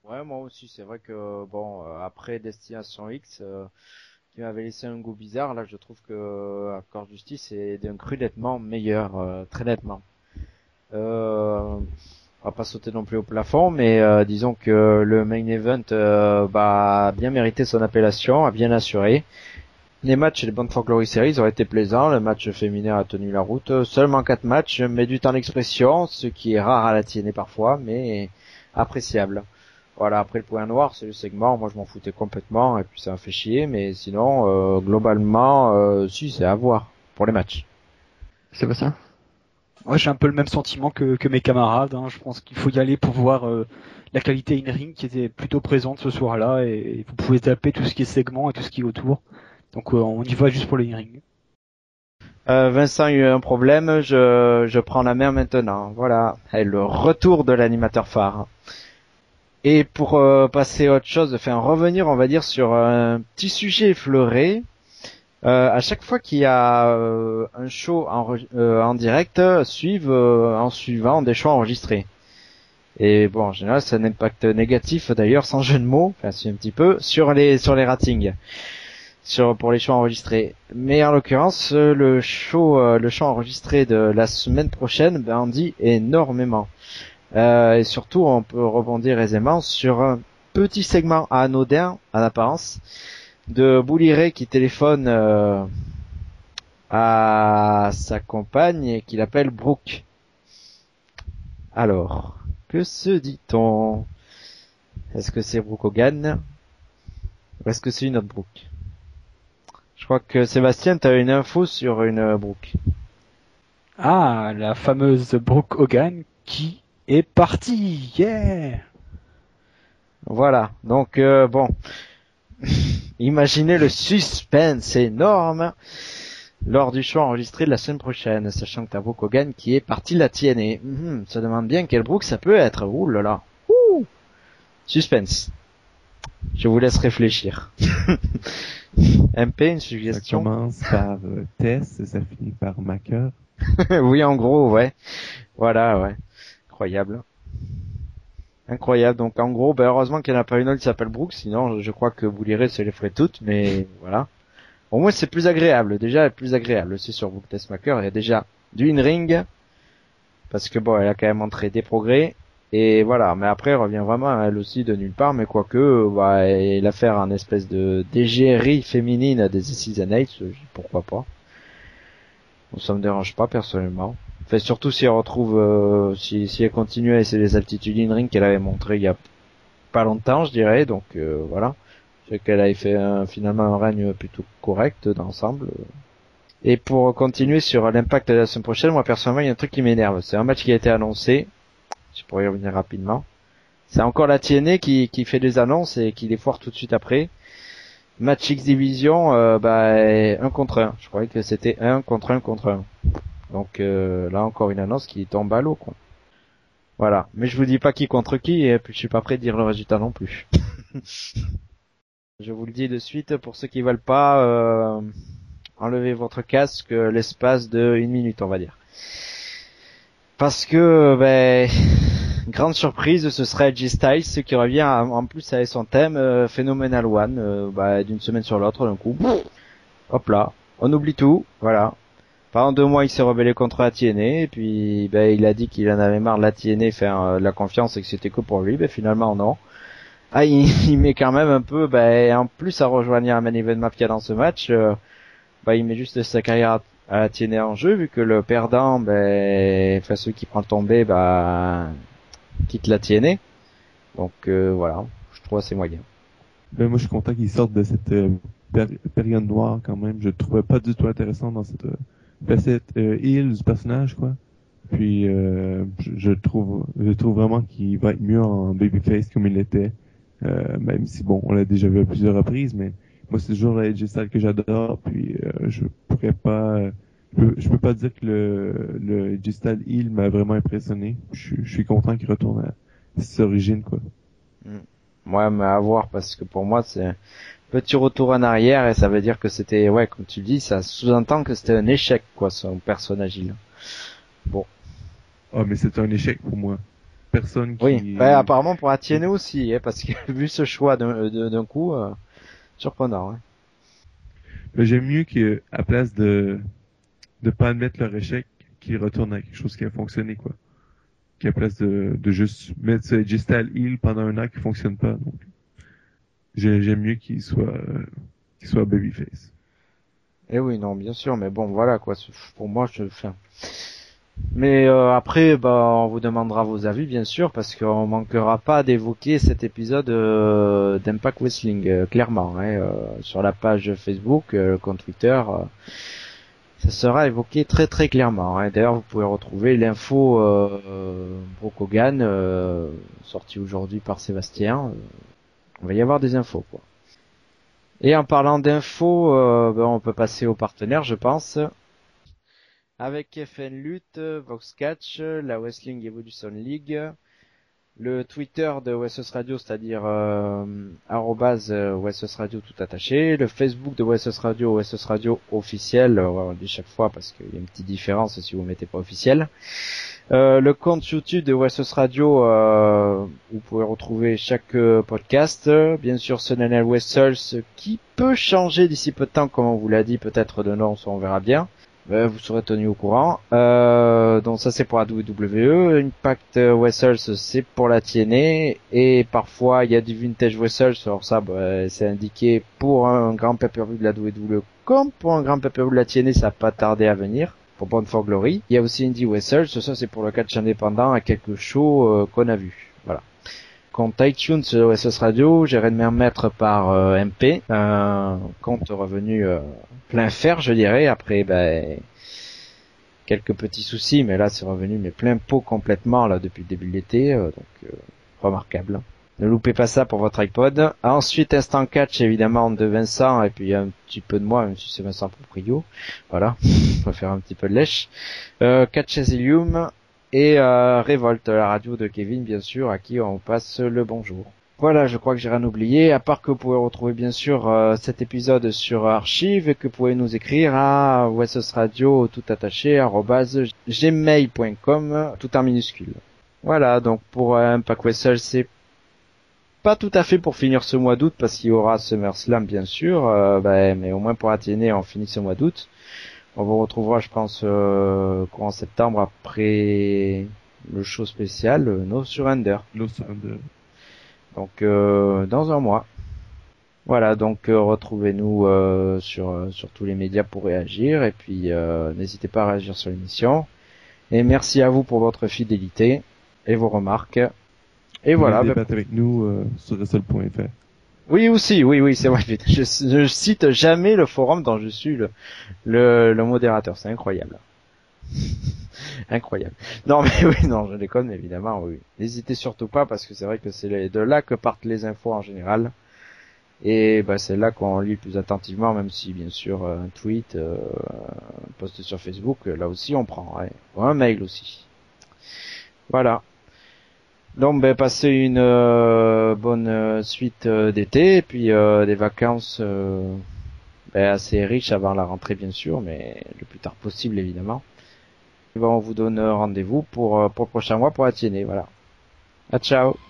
Ouais, moi aussi, c'est vrai que bon, euh, après Destination X, euh, qui m'avait laissé un goût bizarre, là, je trouve que euh, Accord Justice est d'un cru nettement meilleur, euh, très nettement. Euh, on va pas sauter non plus au plafond, mais euh, disons que le main event, euh, bah, a bien mérité son appellation, a bien assuré. Les matchs et les Bound for Glory Series ont été plaisants. Le match féminin a tenu la route. Seulement quatre matchs, mais du temps d'expression, ce qui est rare à la T N A parfois, mais appréciable. Voilà, après le point noir, c'est le segment. Moi, je m'en foutais complètement, et puis ça m'a fait chier, mais sinon, euh, globalement, euh, si, c'est à voir pour les matchs. C'est pas ça? Ouais, j'ai un peu le même sentiment que, que mes camarades. Hein. Je pense qu'il faut y aller pour voir euh, la qualité in-ring qui était plutôt présente ce soir-là, et, et vous pouvez taper tout ce qui est segment et tout ce qui est autour. Donc euh, on y va juste pour le in-ring. Euh, Vincent a eu un problème, je, je prends la main maintenant. Voilà, et le retour de l'animateur phare. Et pour euh, passer à autre chose, enfin revenir, on va dire, sur un petit sujet effleuré. Euh, à chaque fois qu'il y a euh, un show en, euh, en direct, suivent euh, en suivant des shows enregistrés. Et bon, en général, ça a un impact négatif, d'ailleurs, sans jeu de mots, enfin, c'est un petit peu, sur les sur les ratings, sur pour les shows enregistrés. Mais en l'occurrence, le show euh, le show enregistré de la semaine prochaine, ben, en dit énormément. Euh, et surtout, on peut rebondir aisément sur un petit segment anodin, en apparence, de Bully Ray qui téléphone euh, à sa compagne et qu'il appelle Brooke. Alors, que se dit-on? Est-ce que c'est Brooke Hogan ou est-ce que c'est une autre Brooke? Je crois que Sébastien, tu as une info sur une Brooke. Ah, la fameuse Brooke Hogan qui est partie. Yeah. Voilà, donc euh, bon, imaginez le suspense énorme lors du show enregistré de la semaine prochaine, sachant que t'as Brooke Hogan qui est parti de la T N A. Mmh, ça demande bien quel Brooke ça peut être. Ouh là là. Ouh. Suspense. Je vous laisse réfléchir. M P, une suggestion? Ça commence par euh, Tess et ça finit par Macker. Oui, en gros, ouais. Voilà, ouais. Incroyable. Incroyable. Donc, en gros, ben, heureusement qu'il n'y en a pas une autre qui s'appelle Brooke, sinon, je crois que Bully Ray se les ferait toutes, mais voilà. Au moins, c'est plus agréable. Déjà, elle est plus agréable. C'est sur Brooke Tessmaker. Il y a déjà du in-ring. Parce que bon, elle a quand même montré des progrès. Et voilà. Mais après, elle revient vraiment, elle aussi, de nulle part. Mais quoique, bah, elle a faire un espèce de d'égérie féminine des Season eight. Pourquoi pas. Bon, ça me dérange pas, personnellement. Enfin, surtout si elle retrouve, euh, si, si elle continue à essayer les altitudes in-ring qu'elle avait montré il y a pas longtemps, je dirais. Donc, euh, voilà. C'est qu'elle avait fait un, finalement un règne plutôt correct d'ensemble. Et pour continuer sur l'impact de la semaine prochaine, moi personnellement, il y a un truc qui m'énerve. C'est un match qui a été annoncé. Je pourrais y revenir rapidement. C'est encore la T N A qui, qui fait des annonces et qui les foire tout de suite après. Match X Division, euh, bah, un contre un. Je croyais que c'était un contre un contre un. Donc euh, là encore une annonce qui tombe à l'eau, quoi. Voilà. Mais je vous dis pas qui contre qui et puis je suis pas prêt de dire le résultat non plus. Je vous le dis de suite, pour ceux qui veulent pas, euh, enlevez votre casque l'espace de une minute, on va dire. Parce que, ben, grande surprise, ce serait J Styles qui revient en plus avec son thème euh, Phenomenal One, euh, bah, d'une semaine sur l'autre d'un coup. Hop là, on oublie tout, voilà. Pendant deux mois, il s'est rebellé contre la T N A, et puis ben, il a dit qu'il en avait marre de la T N A faire euh, de la confiance et que c'était que pour lui. Ben finalement non. Ah, il, il met quand même un peu, ben, en plus à rejoindre un main event mafia dans ce match, euh, ben, il met juste sa carrière à la T N A en jeu, vu que le perdant, ben, enfin celui qui prend le tombé, ben, quitte la T N A. Donc euh, voilà, je trouve assez moyen. Ben, moi, je suis content qu'ils sortent de cette euh, péri- période noire quand même. Je le trouvais pas du tout intéressant dans cette euh, facette euh, heel du personnage, quoi. Puis euh, je, je trouve, je trouve vraiment qu'il va être mieux en babyface comme il l'était. Euh, même si bon, on l'a déjà vu à plusieurs reprises, mais moi c'est toujours la A J Styles que j'adore. Puis euh, je pourrais pas, euh, je, peux, je peux pas dire que le le A J Styles heel m'a vraiment impressionné. Je, je suis content qu'il retourne à ses origines, quoi. Mm. Ouais, mais à voir, parce que pour moi c'est un petit retour en arrière et ça veut dire que c'était, ouais, comme tu dis, ça sous-entend que c'était un échec, quoi, son personnage heel. Bon. Ah, mais c'est un échec pour moi. personne qui... Oui, bah, apparemment pour Atienne aussi, hein, parce que vu ce choix d'un, d'un coup, euh, surprenant. Hein. Mais j'aime mieux que, à place de de pas admettre leur échec, qu'ils retournent à quelque chose qui a fonctionné, quoi. Qu'à place de, de juste mettre ce G-Style Heal pendant un an qui fonctionne pas. Donc, j'ai- j'aime mieux qu'il soit, euh, qu'il soit babyface. Eh oui, non, bien sûr, mais bon, voilà quoi. c'est- Pour moi, je. Enfin, mais euh, après, bah, on vous demandera vos avis, bien sûr, parce qu'on manquera pas d'évoquer cet épisode euh, d'Impact Wrestling, euh, clairement, hein, euh, sur la page Facebook, euh, le compte Twitter. euh, Ça sera évoqué très très clairement. Hein. D'ailleurs, vous pouvez retrouver l'info euh, euh, Brooke Hogan, euh, sortie aujourd'hui par Sébastien. On va y avoir des infos, quoi. Et en parlant d'infos, euh, ben, on peut passer aux partenaires, je pense. Avec F N Lutte, Vox Catch, la Wrestling Evolution League, le Twitter de Wessos Radio, c'est-à-dire euh, arrobase Wessos Radio tout attaché, le Facebook de Wessos Radio, Wessos Radio officiel, euh, on le dit chaque fois parce qu'il y a une petite différence si vous mettez pas officiel. Euh, le compte YouTube de Wessos Radio, euh, vous pouvez retrouver chaque euh, podcast, bien sûr Sunanel Wessels qui peut changer d'ici peu de temps, comme on vous l'a dit, peut-être de nom, ça on verra bien. Euh, vous serez tenu au courant. Euh, donc ça c'est pour la W W E. Impact Wessels c'est pour la T N A. Et parfois il y a du Vintage Wessels. Alors ça bah, c'est indiqué pour un grand pay-per-view de la W W E comme pour un grand pay-per-view de la T N A. Ça n'a pas tardé à venir. Pour Bound for Glory. Il y a aussi Indie Wessels. Ça c'est pour le catch indépendant à quelques shows euh, qu'on a vus. Voilà. Compte iTunes W S S Radio, géré de main maître par euh, M P, un compte revenu euh, plein fer, je dirais, après ben, quelques petits soucis, mais là c'est revenu mais plein pot complètement là depuis le début de l'été, euh, donc euh, remarquable. Ne loupez pas ça pour votre iPod. Ensuite Instant Catch évidemment de Vincent et puis un petit peu de moi, même si c'est Vincent Proprio, voilà, on va faire un petit peu de lèche. Euh, Catch Asylum. Et euh, Révolte, la radio de Kevin, bien sûr, à qui on passe le bonjour. Voilà, je crois que j'ai rien oublié, à part que vous pouvez retrouver bien sûr euh, cet épisode sur Archive et que vous pouvez nous écrire à Wessos Radio tout attaché arobase gmail point com tout en minuscule. Voilà, donc pour euh, Impact Wrestle, c'est pas tout à fait pour finir ce mois d'août parce qu'il y aura SummerSlam bien sûr, euh, bah, mais au moins pour la T N A on finit ce mois d'août. On vous retrouvera, je pense, euh, courant septembre après le show spécial euh, No Surrender. No Surrender. Donc euh, dans un mois. Voilà, donc euh, retrouvez-nous euh, sur sur tous les médias pour réagir et puis euh, n'hésitez pas à réagir sur l'émission. Et merci à vous pour votre fidélité et vos remarques. Et Vous voilà. pouvez débattre avec nous euh, sur wrestle point f r. Oui aussi, oui oui c'est vrai. Je, je cite jamais le forum dont je suis le le, le modérateur, c'est incroyable. Incroyable. Non mais oui non je déconne évidemment oui. N'hésitez surtout pas parce que c'est vrai que c'est de là que partent les infos en général et bah c'est là qu'on lit le plus attentivement même si bien sûr un tweet, euh, un post sur Facebook là aussi on prend ouais. Ou un mail aussi. Voilà. Donc ben passez une euh, bonne euh, suite euh, d'été et puis euh, des vacances euh, ben, assez riches avant la rentrée bien sûr, mais le plus tard possible évidemment. Et ben, on vous donne rendez-vous pour, euh, pour le prochain mois pour la T N A, voilà. À ciao.